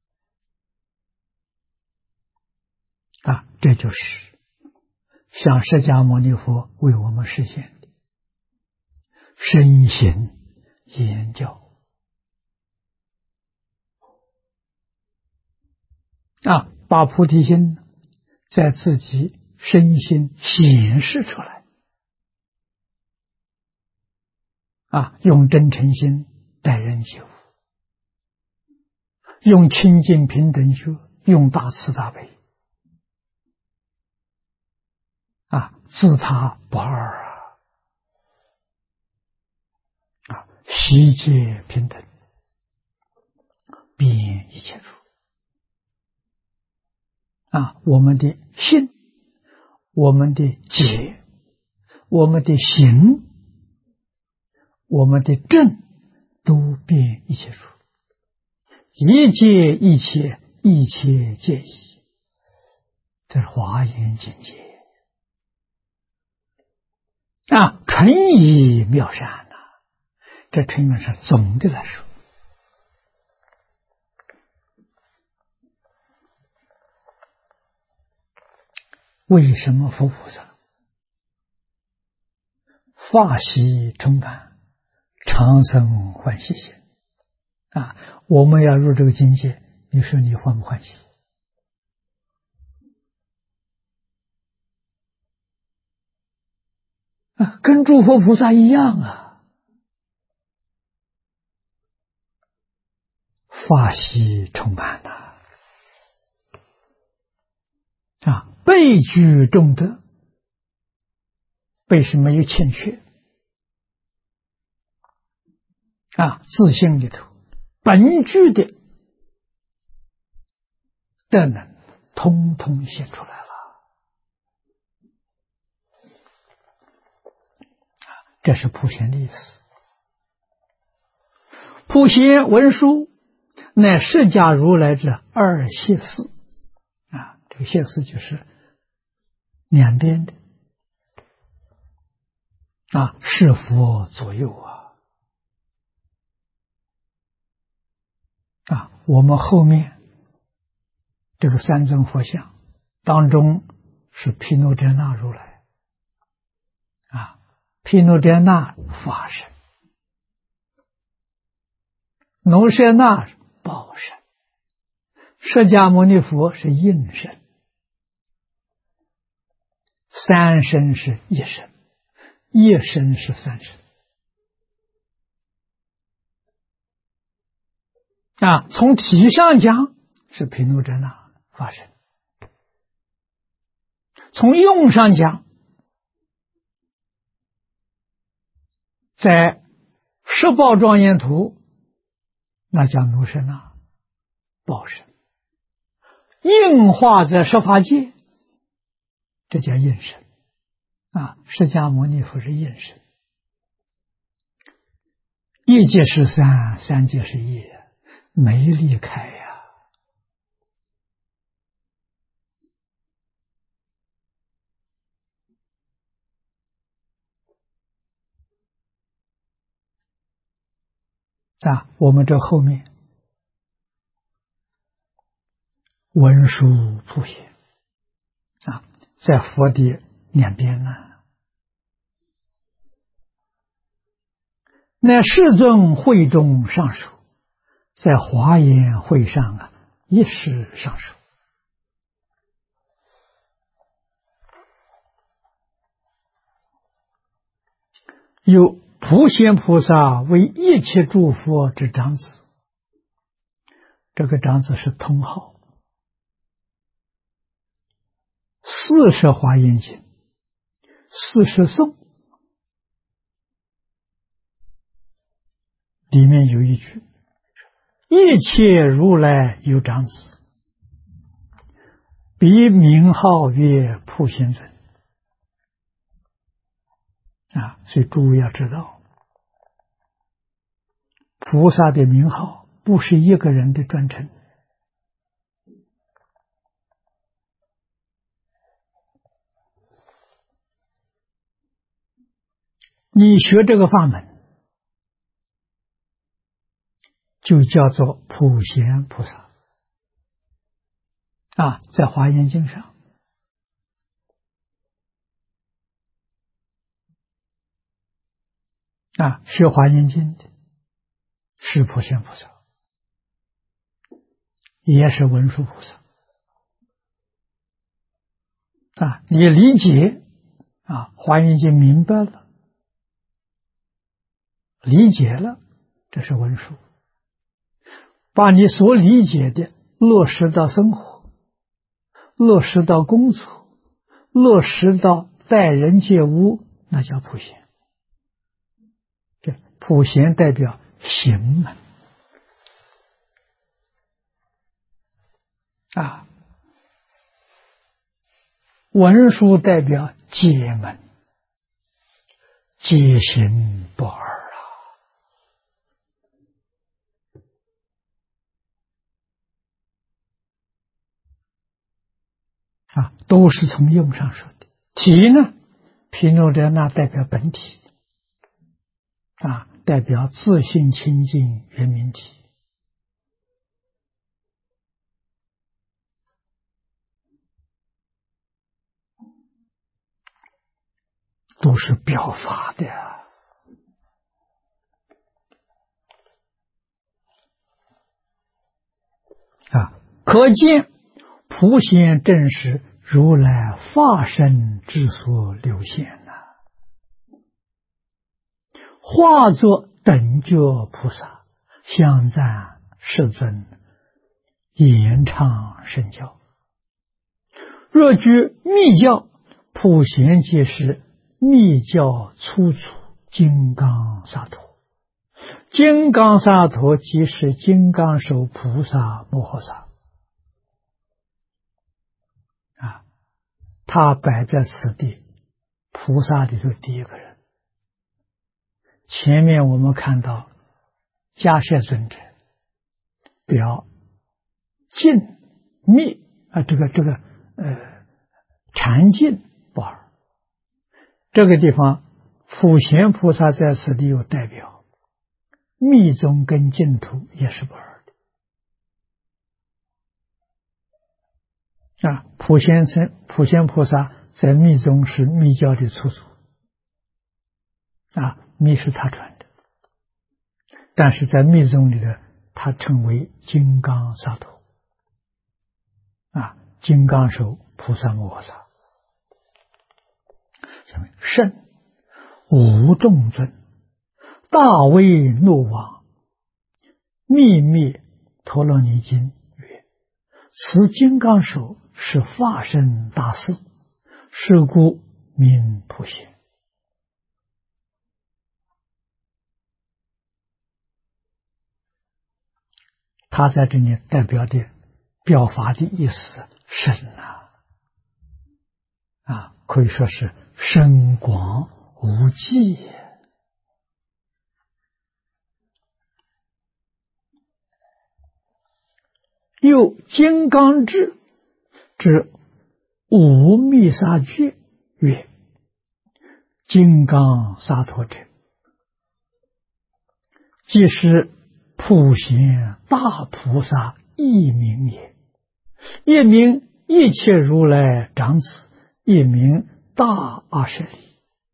啊！这就是像释迦牟尼佛为我们实现的身行言教啊，把菩提心在自己身心显示出来啊，用真诚心待人接物，用清净平等觉，用大慈大悲啊，自他不二啊，悉皆平等，遍一切处啊。我们的信，我们的解，我们的行，我们的正，都遍一切处，一切一切，一切皆一，这是华严境界啊，纯以妙善呐。这纯妙善总的来说，为什么佛菩萨？ 法喜充满，常生欢喜心。啊，我们要入这个境界，你说你欢不欢喜？啊，跟诸佛菩萨一样啊，法喜充满呐。啊，备具众德，备是没有欠缺。啊，自性里头本具的德能，通通显出来了。这是普贤的意思。普贤文殊，乃释迦如来之二谢四。啊，这个谢四就是两边的。啊，是佛左右啊。啊，我们后面这个三尊佛像当中是毗卢遮那如来。啊，毗卢遮那法身，奴舍那是报身，释迦牟尼佛是应身，三身是一身，一身是三身。啊，从体上讲是毗卢遮那法身，从用上讲，在十报庄严图那叫奴舍那报身，应化在十法界，这叫应身。啊，释迦牟尼佛是应身，一界是三，三界是一，没离开呀。啊，我们这后面文殊普贤啊，在佛的两边呢。乃世尊会中上首，在华严会上啊，一时上首。有普贤菩萨为一切诸佛之长子，这个长子是通号。40华严经，40颂里面有一句：一切如来有长子，彼名号曰普贤尊。啊，所以诸位要知道，菩萨的名号不是一个人的专称。你学这个法门，就叫做普贤菩萨。啊，在华严经上，啊，学华严经的是普贤菩萨，也是文殊菩萨。啊，你理解啊，华严经明白了，理解了，这是文殊。把你所理解的落实到生活，落实到工作，落实到待人接物，那叫普贤。这普贤代表行门啊，文殊代表解门，解行不二啊，都是从用上说的。体呢，毗卢遮那代表本体啊，代表自性清净圆明体。 都是表法的可见普贤正是如来法身之所流现化作等觉菩萨，香赞世尊，言唱圣教。若居密教，普贤即是密教粗粗金刚萨埵。金刚萨埵即是金刚手菩萨摩诃萨他摆在此地，菩萨里头第一个人。前面我们看到迦叶尊者表净密禅净不二，这个地方普贤菩萨在此地有代表，密宗跟净土也是不二的普贤菩萨在密宗是密教的粗祖密是他传的，但是在密宗里的他称为金刚萨埵金刚手菩萨摩诃萨。圣无众尊大威怒王秘密陀罗尼经曰：此金刚手是法身大士，是故名普贤。他在这里代表的表法的意思深可以说是深广无际。又金刚智之无密萨诀曰：金刚萨埵者，即是普贤大菩萨一名也，一名一切如来长子，一名大阿舍利。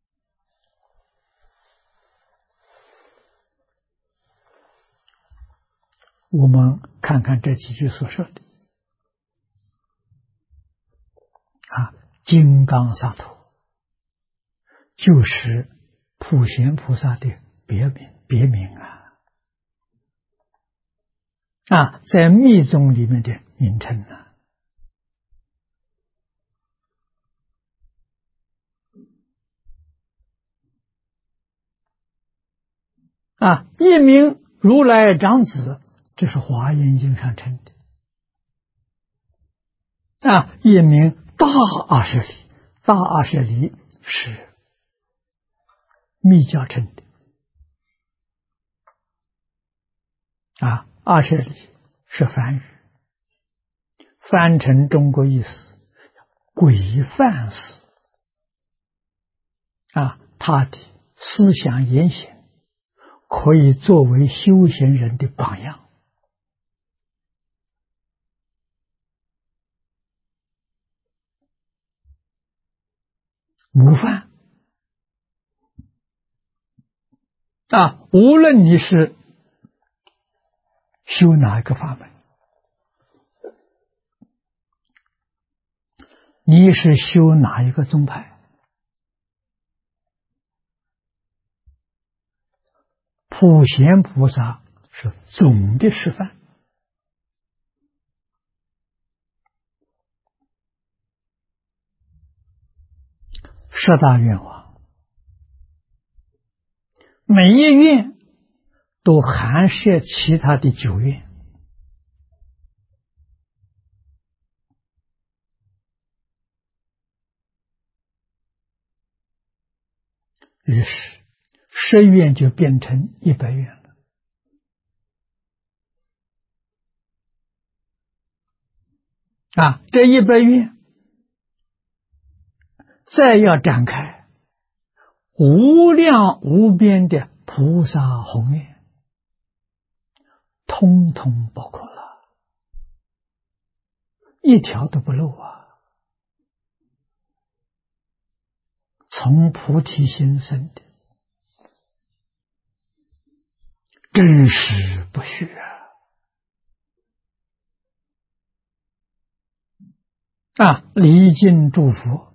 我们看看这几句所说的金刚萨埵就是普贤菩萨的别名在密宗里面的名称一名如来长子，这是华严经上称的一名大阿舍利，大阿舍利是密教称的阿舍利是梵语，翻成中国意思规范思他的思想言行可以作为修行人的榜样。模范无论你是修哪一个法门，你是修哪一个宗派，普贤菩萨是总的示范。十大愿望，每一愿都含摄其他的9愿。于是10愿就变成100愿了。这100愿再要展开无量无边的菩萨宏愿，通通包括了，一条都不漏从菩提心生的，真实不虚礼敬诸佛，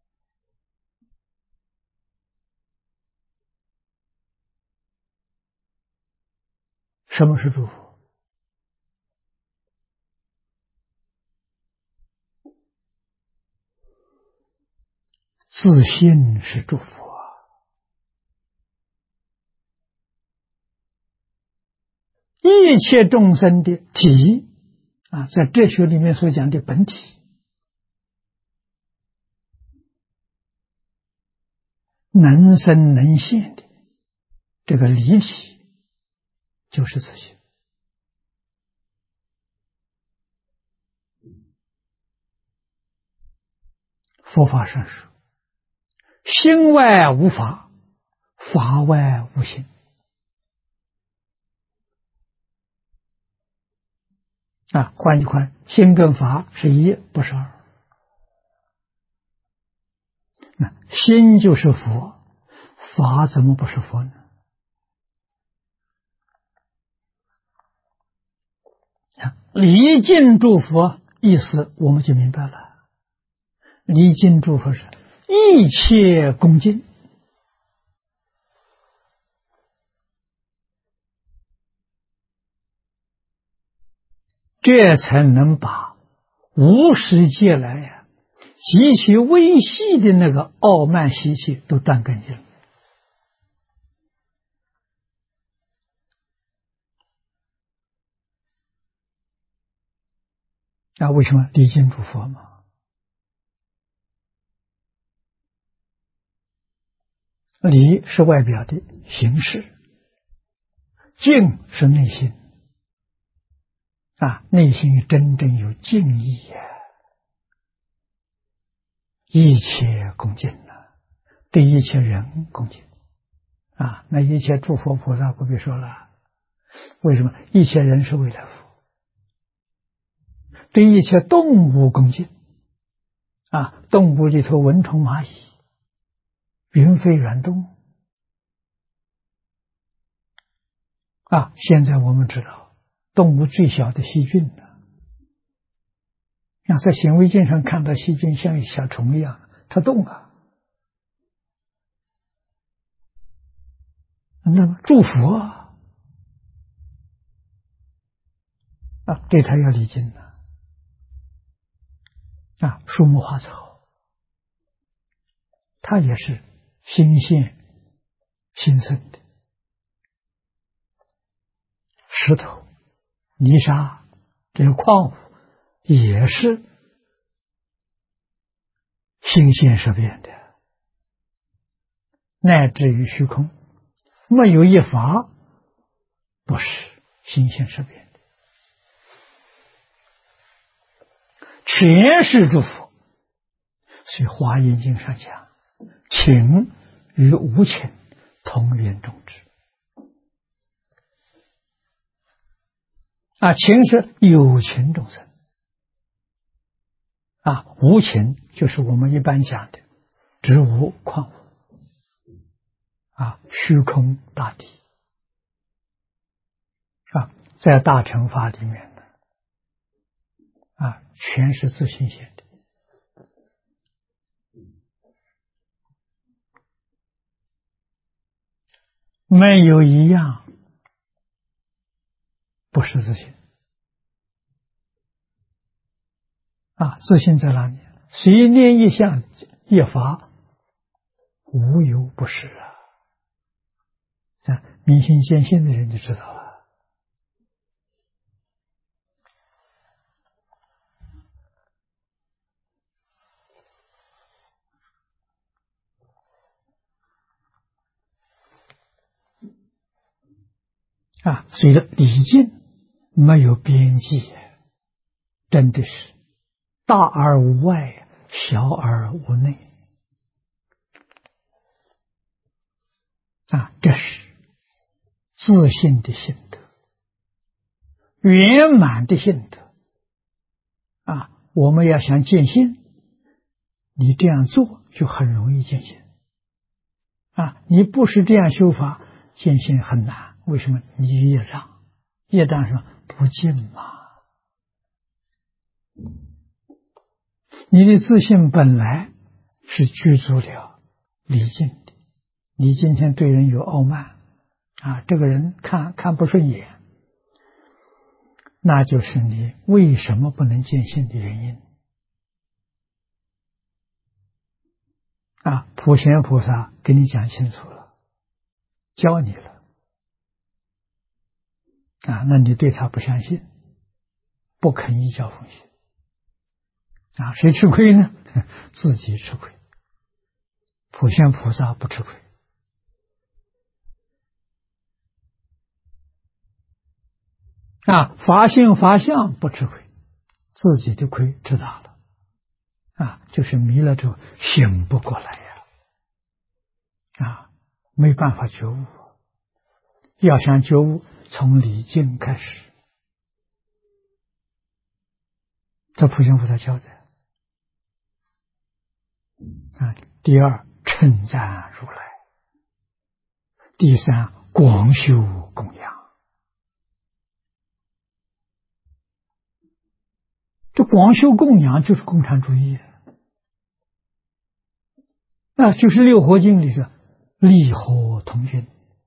什么是祝福？自信是祝福一切众生的体在哲学里面所讲的本体，能生能现的这个离体，就是自信。佛法上说，心外无法，法外无心。换句话，心跟法是一，不是二。心就是佛，法怎么不是佛呢？礼敬诸佛意思我们就明白了，礼敬诸佛是一切恭敬，这才能把无始劫来极其微细的那个傲慢习气都断干净。为什么礼敬诸佛嘛？礼是外表的形式，敬是内心内心真正有敬意一切恭敬对一切人恭敬那一切诸佛菩萨不必说了，为什么？一切人是为了佛。对一切动物恭敬动物里头蚊虫蚂蚁、云飞远动现在我们知道动物最小的细菌在显微镜上看到细菌像小虫一样，它动那么祝福对它要礼敬树木花草，它也是新鲜新生的。石头、泥沙这个矿物也是新鲜识变的，乃至于虚空，没有一法不是新鲜识变的，全是祝福。所以华严经上讲，情与无情同源种植情是有情众生无情就是我们一般讲的植物矿物虚空大地在大乘法里面全是自性现的。没有一样不是自性自性在哪里？随念一相一法，无有不是明心见性的人就知道了。所以礼敬没有边际，真的是大而无外，小而无内这是自信的性德，圆满的性德我们要想见性，你这样做就很容易见性你不是这样修法，见性很难。为什么？你业障，业障是不净嘛。你的自信本来是具足了离境的，你今天对人有傲慢这个人看不顺眼，那就是你为什么不能见性的原因普贤菩萨给你讲清楚了，教你了那你对他不相信，不肯依教奉行谁吃亏呢？自己吃亏，普贤菩萨不吃亏法性法相不吃亏，自己的亏吃大了就是迷了之后醒不过来没办法觉悟。要想觉悟，从礼敬开始，这普贤菩萨教的第二，称赞如来；第三，广修供养。这广修供养就是共产主义就是六合经里说利合同心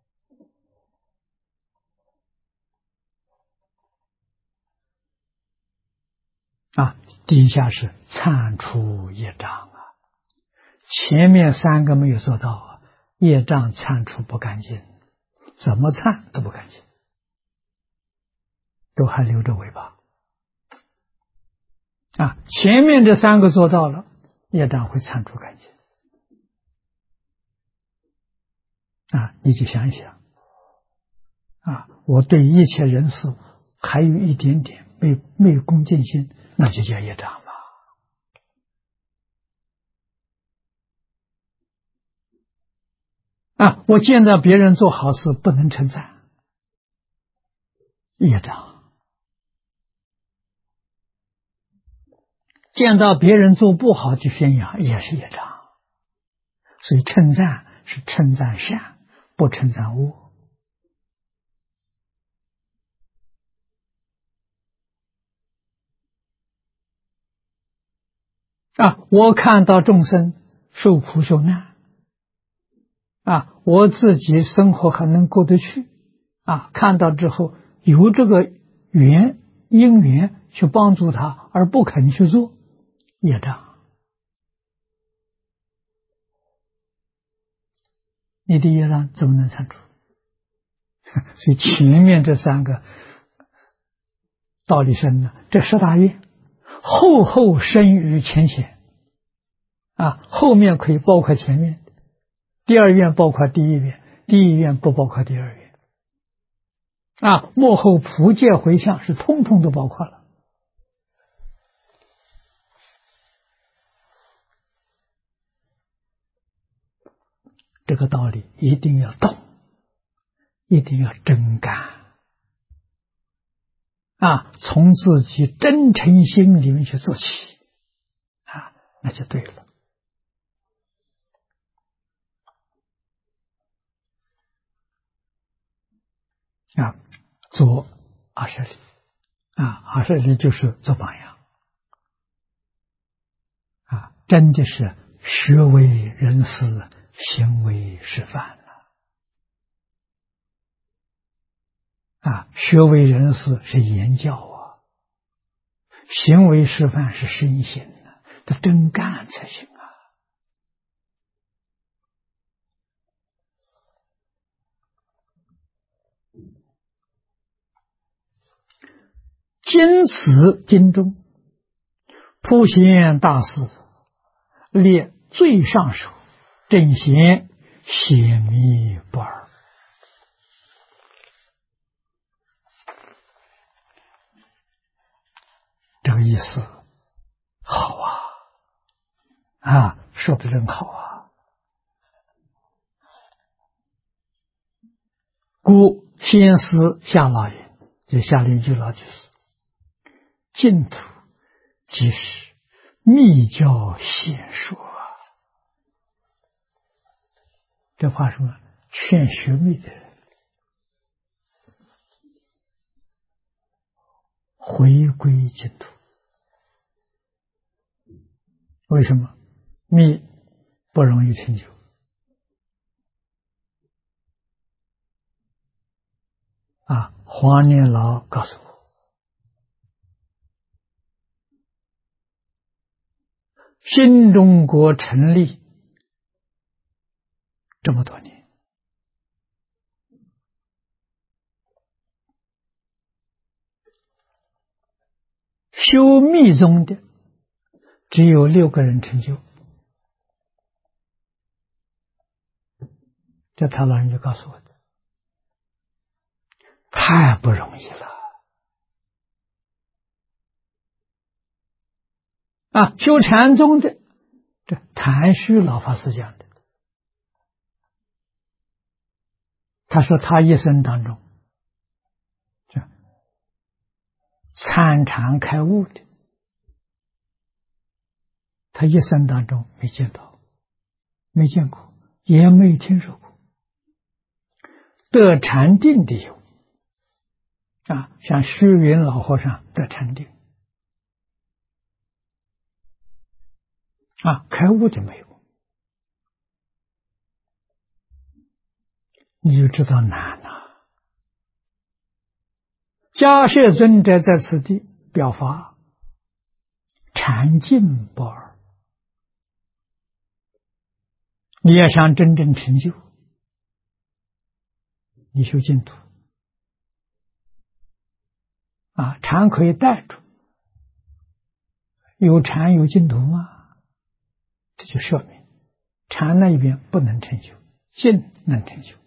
底下是忏除业障前面三个没有做到业障忏除不干净，怎么忏都不干净，都还留着尾巴前面这三个做到了，业障会忏除干净你就想一想我对一切人事物还有一点点没恭敬心，那就叫业障了我见到别人做好事不能称赞，业障；见到别人做不好就宣扬，也是业障。所以称赞是称赞善，不称赞恶我看到众生受苦受难我自己生活还能过得去看到之后有这个因缘去帮助他，而不肯去做，业障。你的业障怎么能铲除？所以前面这三个道理深呢，这十大愿后后生于前前后面可以包括前面，第二愿包括第一愿，第一愿不包括第二愿幕后普界回向是通通都包括了。这个道理一定要懂，一定要真干从自己真诚心里面去做起那就对了做阿舍利阿舍利就是做榜样真的是学为人师，行为示范学为人师是言教行为示范是身行得真干才行今此经中，普贤大师列最上首，正贤显密不二。这个意思好说的真好故先师夏老人，就夏令居老居士，净土即是密教显说这话什么？劝学密的人回归净土。为什么？密不容易成就啊！黄念老告诉我，新中国成立这么多年，修密宗的只有6个人成就。这他老人就告诉我的，太不容易了啊！修禅宗的，这谭虚老法师讲的，他说他一生当中，这参禅开悟的，他一生当中没见到，没见过，也没听说过。得禅定的有啊，像虚云老和尚得禅定啊，开悟的没有，你就知道难了。迦叶尊者在此地表法禅净不二，你要想真正成就，你修净土啊，禅可以带住，有禅有净土吗？这就说明禅那一边不能成就，净能成就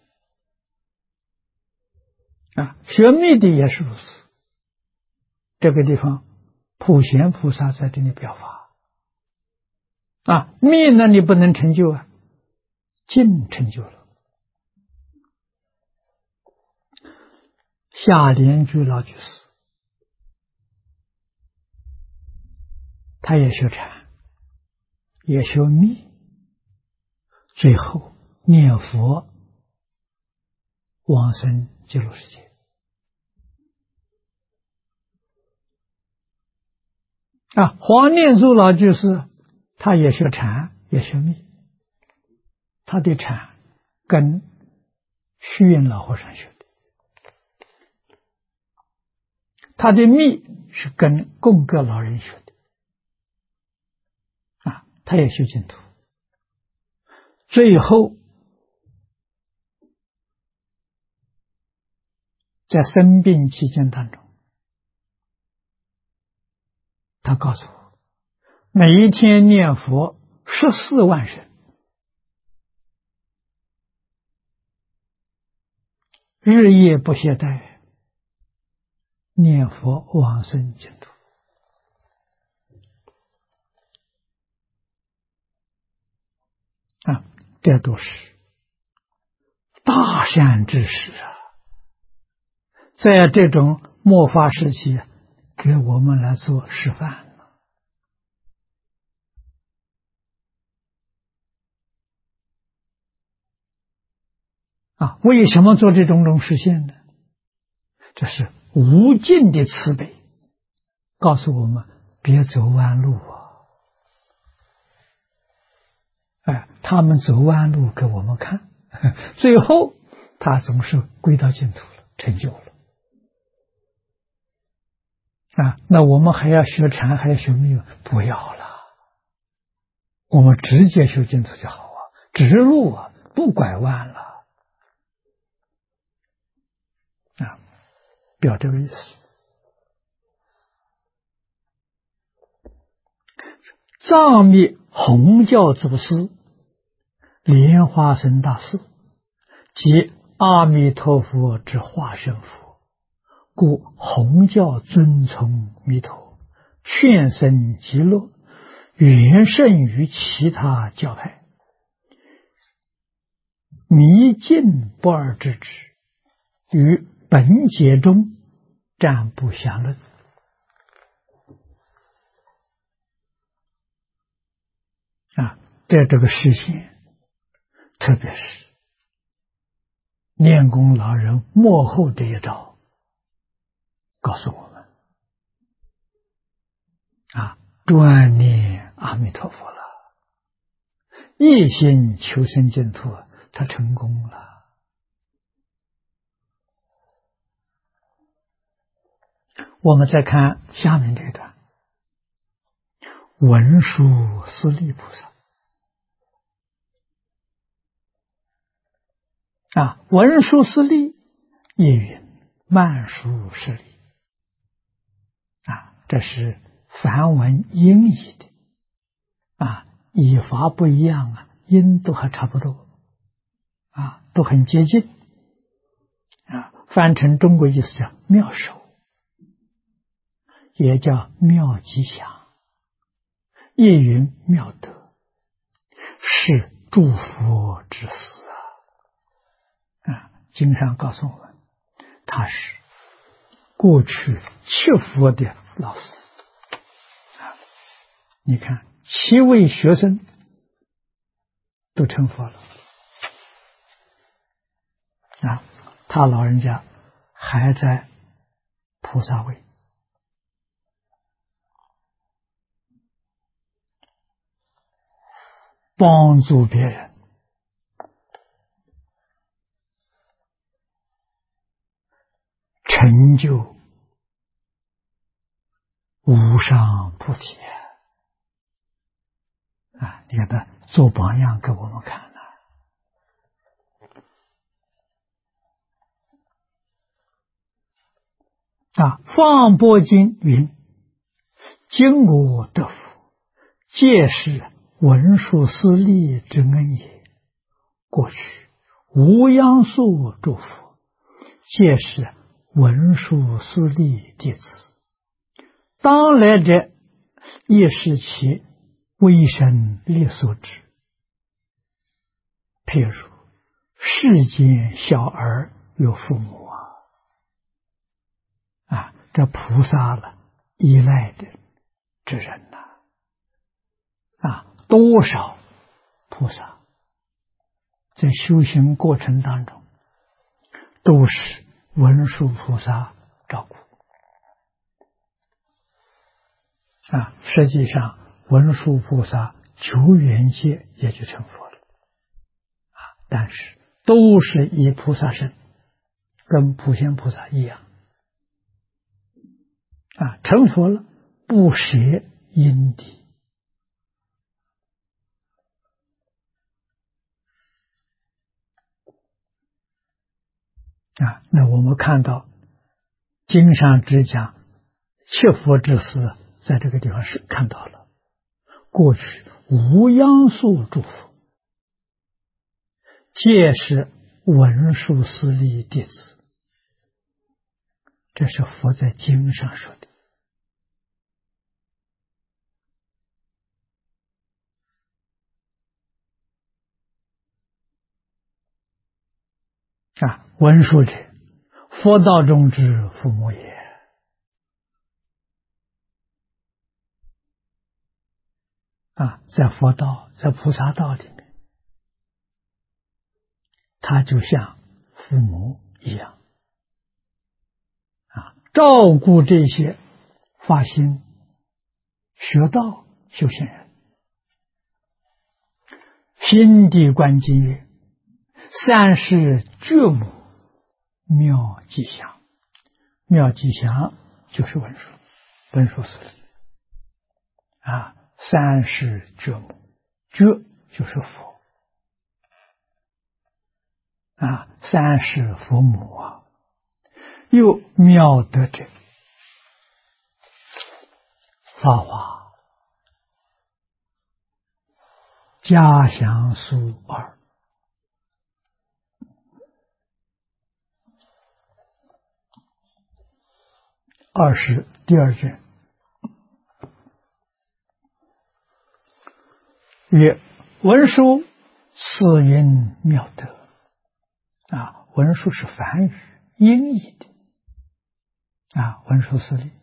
啊。学密的也是如此。这个地方普贤菩萨在这里表法啊，密呢你不能成就啊，净成就了。下莲居老居士他也学禅，也学密，最后念佛往生极乐世界啊。黄念祖老居士他也学禅，也学密，他的禅跟虚云老和尚学的，他的密是跟贡格老人学的啊，他也学净土。最后在生病期间当中，他告诉我，每一天念佛14万声，日夜不懈怠，念佛往生净土啊，这都是大善知识啊！在这种末法时期，给我们来做示范啊！为什么做这种实现呢？这是无尽的慈悲，告诉我们别走弯路啊！哎，他们走弯路给我们看，最后他总是归到净土了，成就了啊！那我们还要学禅，还要学密吗？不要了，我们直接学净土就好啊，直路啊，不拐弯了啊！表这个意思。藏密弘教祖师莲花生大师，即阿弥陀佛之化身佛，故弘教尊崇弥陀，劝生极乐，远胜于其他教派，弥净不二之旨，与本解中暂不详论啊。在这个实现，特别是念功老人幕后这一招，告诉我们专念阿弥陀佛了，一心求生净土，他成功了。我们再看下面这段，文殊师利菩萨文殊师利亦云慢殊师利这是梵文音译的译法不一样音都还差不多都很接近翻成中国意思叫妙手，也叫妙吉祥，亦云妙德，是诸佛之师经上告诉我们，他是过去七佛的老师你看7位学生都成佛了他老人家还在菩萨位，帮助别人，成就无上菩提你看他做榜样给我们看放波经云：今我得福，皆是文殊师利之恩也。过去无央数诸佛，皆是文殊师利弟子。当来者，亦是其微生力所致。譬如世间小儿有父母这菩萨了依赖的之人多少菩萨在修行过程当中都是文殊菩萨照顾实际上文殊菩萨求缘界也就成佛了但是都是以菩萨身，跟普贤菩萨一样成佛了不舍因地那我们看到经上只讲七佛之师，在这个地方是看到了过去无央数诸佛，皆是文殊师利弟子，这是佛在经上说的文殊者，佛道中之父母也在佛道在菩萨道里面，他就像父母一样照顾这些发心学道修行人。心地观经曰：三世觉母妙吉祥。妙吉祥就是文殊师利三世觉母，觉就是佛三世佛母又妙德者，法华嘉祥书2。第二卷曰：文殊此云妙德文殊是梵语音译的文殊师利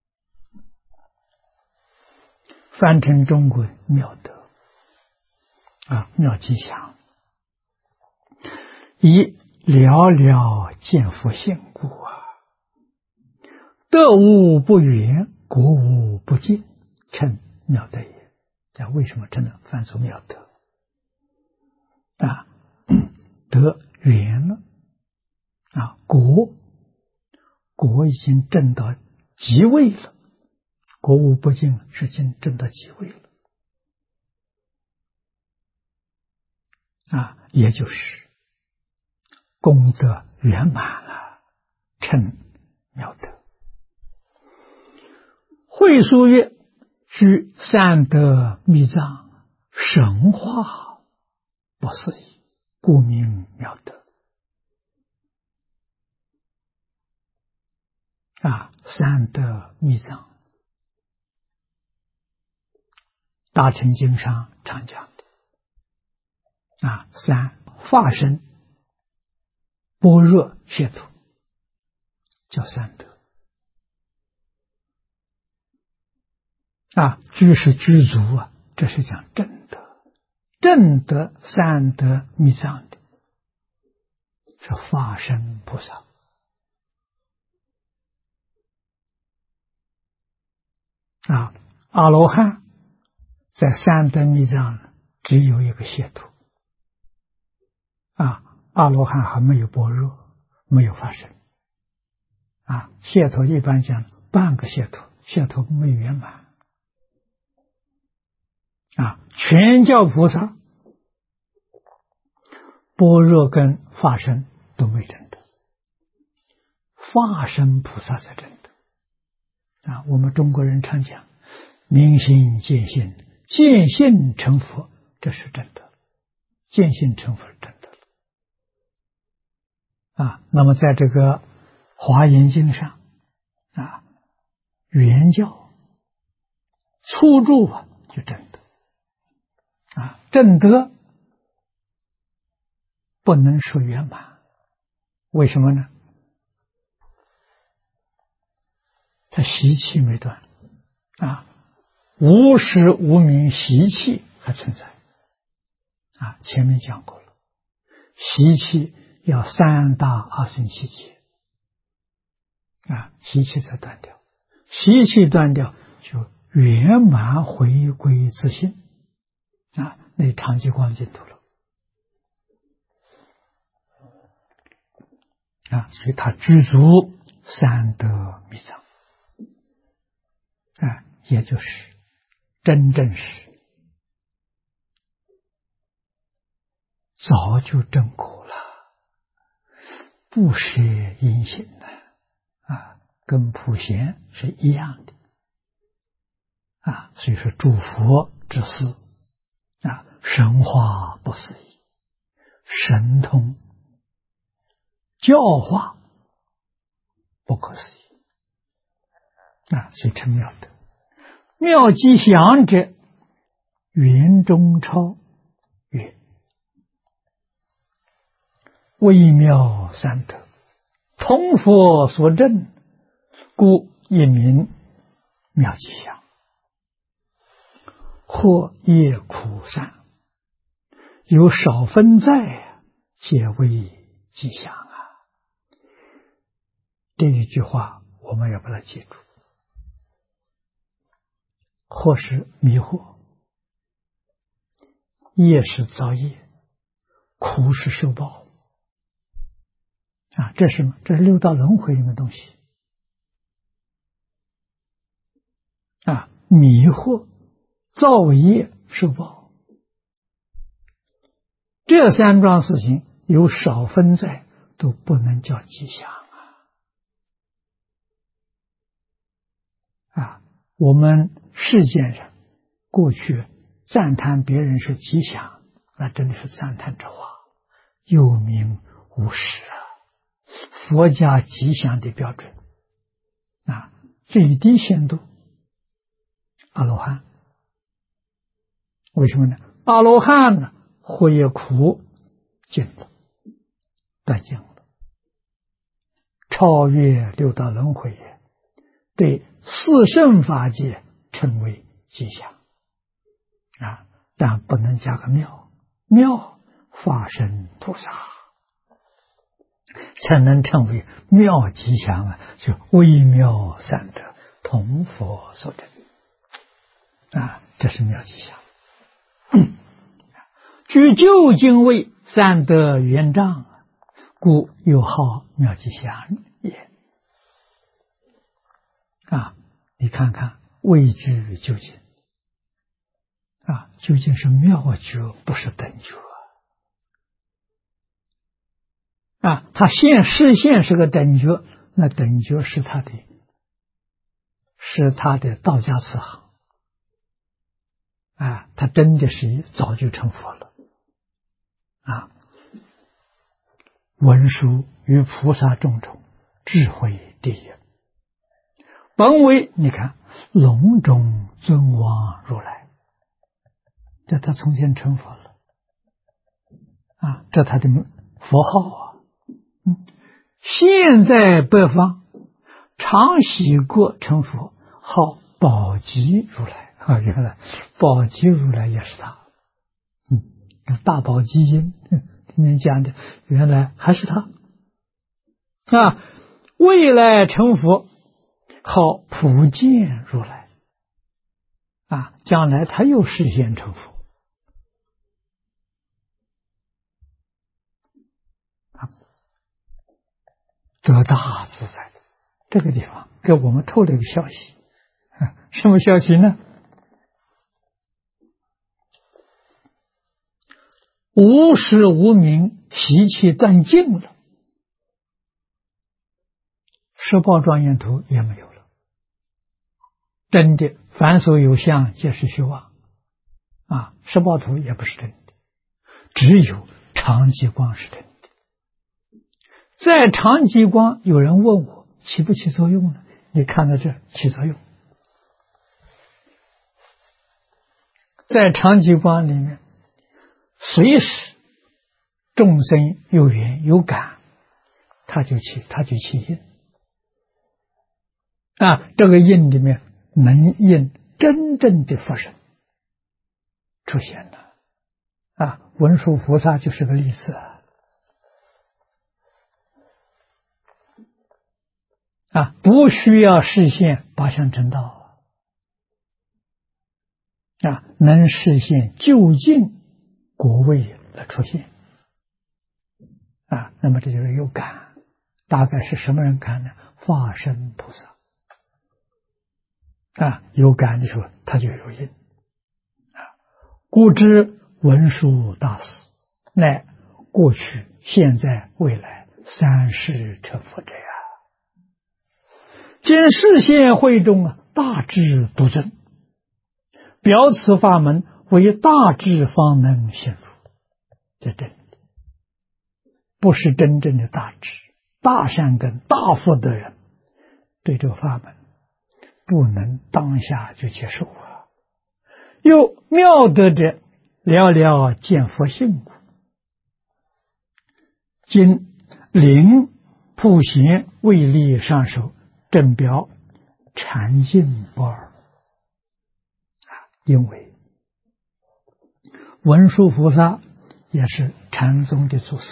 翻成中国妙德妙吉祥，以寥寥见佛现故啊！德无不远，国无不近，称妙德也。这为什么称呢？凡作妙德啊，德远了啊，国已经证到极位了，国无不尽是已经证到极位了啊，也就是功德圆满了，称妙德。会疏曰：居三德密藏，神化不思议，故名妙德。啊，三德密藏，大乘经上常讲的啊，三法身、般若、解脱叫三德啊，居是居足啊，这是讲正德，正德三德密藏的是法身菩萨。啊，阿罗汉在三德密藏只有一个解脱啊，阿罗汉还没有般若，没有法身啊。解脱一般讲半个解脱，解脱没有圆满啊。全教菩萨般若跟法身都没证得，法身菩萨才证得啊。我们中国人常讲明心见性，见性成佛，这是真的，见性成佛是真的啊。那么在这个华严经上啊，原教初住就真的啊，正德不能说圆满，为什么呢？他习气没断啊，无始无明习气还存在啊。前面讲过了，习气要三大阿僧祇劫啊，习气才断掉，习气断掉就圆满回归自性啊，那长寂光净土了啊。所以他具足三德密藏啊，也就是真正是早就证果了，不舍因行的啊，跟普贤是一样的啊。所以说诸佛之事啊，神化不思议，神通教化不可思议啊，所以称妙德。妙吉祥者，圆中超曰：微妙三德，同佛所证，故一名妙吉祥。或业苦善，有少分在，皆为吉祥啊。这一句话我们要把它记住。或是迷惑，业是造业，苦是受报啊，这是什么？这是六道轮回里面的东西啊。迷惑、造业、受报，这三桩事情有少分在，都不能叫吉祥啊。我们世间上过去赞叹别人是吉祥，那真的是赞叹之话，有名无实啊。佛家吉祥的标准啊，最低限度阿罗汉。为什么呢？阿罗汉呢，惑业苦尽了，断尽了，超越六道轮回，对四圣法界称为吉祥啊，但不能加个妙，妙法身菩萨才能成为妙吉祥啊，就微妙善德，同佛所得啊，这是妙吉祥。居究竟位善德圆障，故又号妙吉祥也。啊，你看看位居究竟啊，究竟是妙觉，不是等觉啊。他视线是个等觉，那等觉是他的道家慈航啊，他真的是早就成佛了啊。文殊与菩萨众中智慧第一，本为你看隆中尊王如来，这他从前成佛了啊，这他的佛号啊。现在北方常喜过成佛，号宝积如来啊，原来宝积如来也是他。大宝积经今天讲的，原来还是他啊。未来成佛，号普见如来啊，将来他又实现成佛啊，得大自在。这个地方给我们透了一个消息啊，什么消息呢？无始无明习气断尽了，十报庄严图也没有了，真的凡所有相皆是虚妄啊，十报图也不是真的，只有常寂光是真的。在常寂光，有人问我起不起作用呢？你看到这起作用，在常寂光里面，随时众生有缘有感，他就起印啊。这个印里面能印真正的佛身出现了啊。文殊菩萨就是个例子啊，不需要示现八相成道啊，能实现究竟果位的出现啊。那么这就是有感，大概是什么人感呢？化身菩萨啊，有感的时候他就有印啊。故知文殊大士乃过去现在未来三世成佛者呀。今示现会中啊，大智独尊，表此法门为大智方能显入，这真的不是真正的大智大善根大福德人，对这个法门不能当下就接受啊。又妙德者寥寥见佛性故，今灵普贤为力上首，正表禅净不二因为文殊菩萨也是禅宗的祖师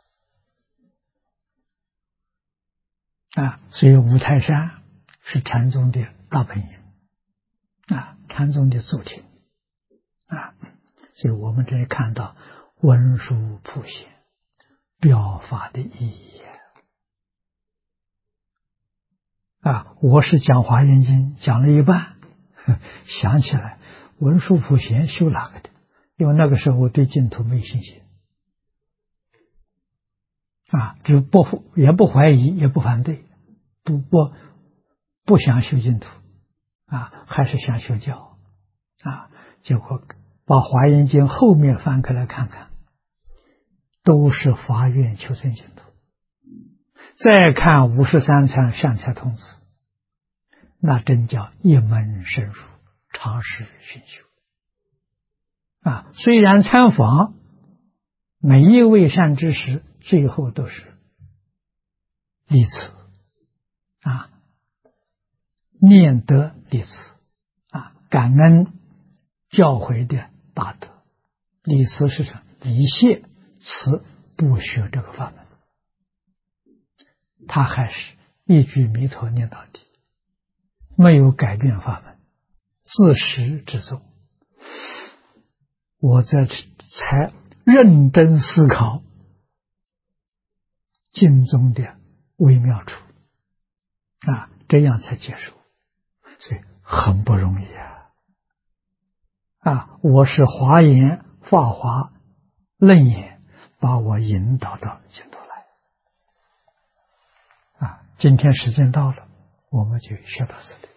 啊，所以五台山是禅宗的大本营啊，禅宗的祖庭啊，所以我们这里看到文殊普贤表法的意义啊。我是讲华严经讲了一半，想起来文殊普贤修哪个的？因为那个时候我对净土没信心啊，也不怀疑，也不反对，不想修净土啊，还是想修教啊。结果把华严经后面翻开来看看，都是发愿求生净土。再看53参善财童子，那真叫一门深入，常识熏修啊。虽然参访每一位善知识最后都是立慈啊，念得立慈啊，感恩教诲的大德。立慈是什么？以谢慈不学这个法门他还是一句弥陀念到底，没有改变法门，自始至终。我才认真思考经中的微妙处这样才结束，所以很不容易我是华严、法华、楞严把我引导到净土来今天时间到了，我们就学到这里。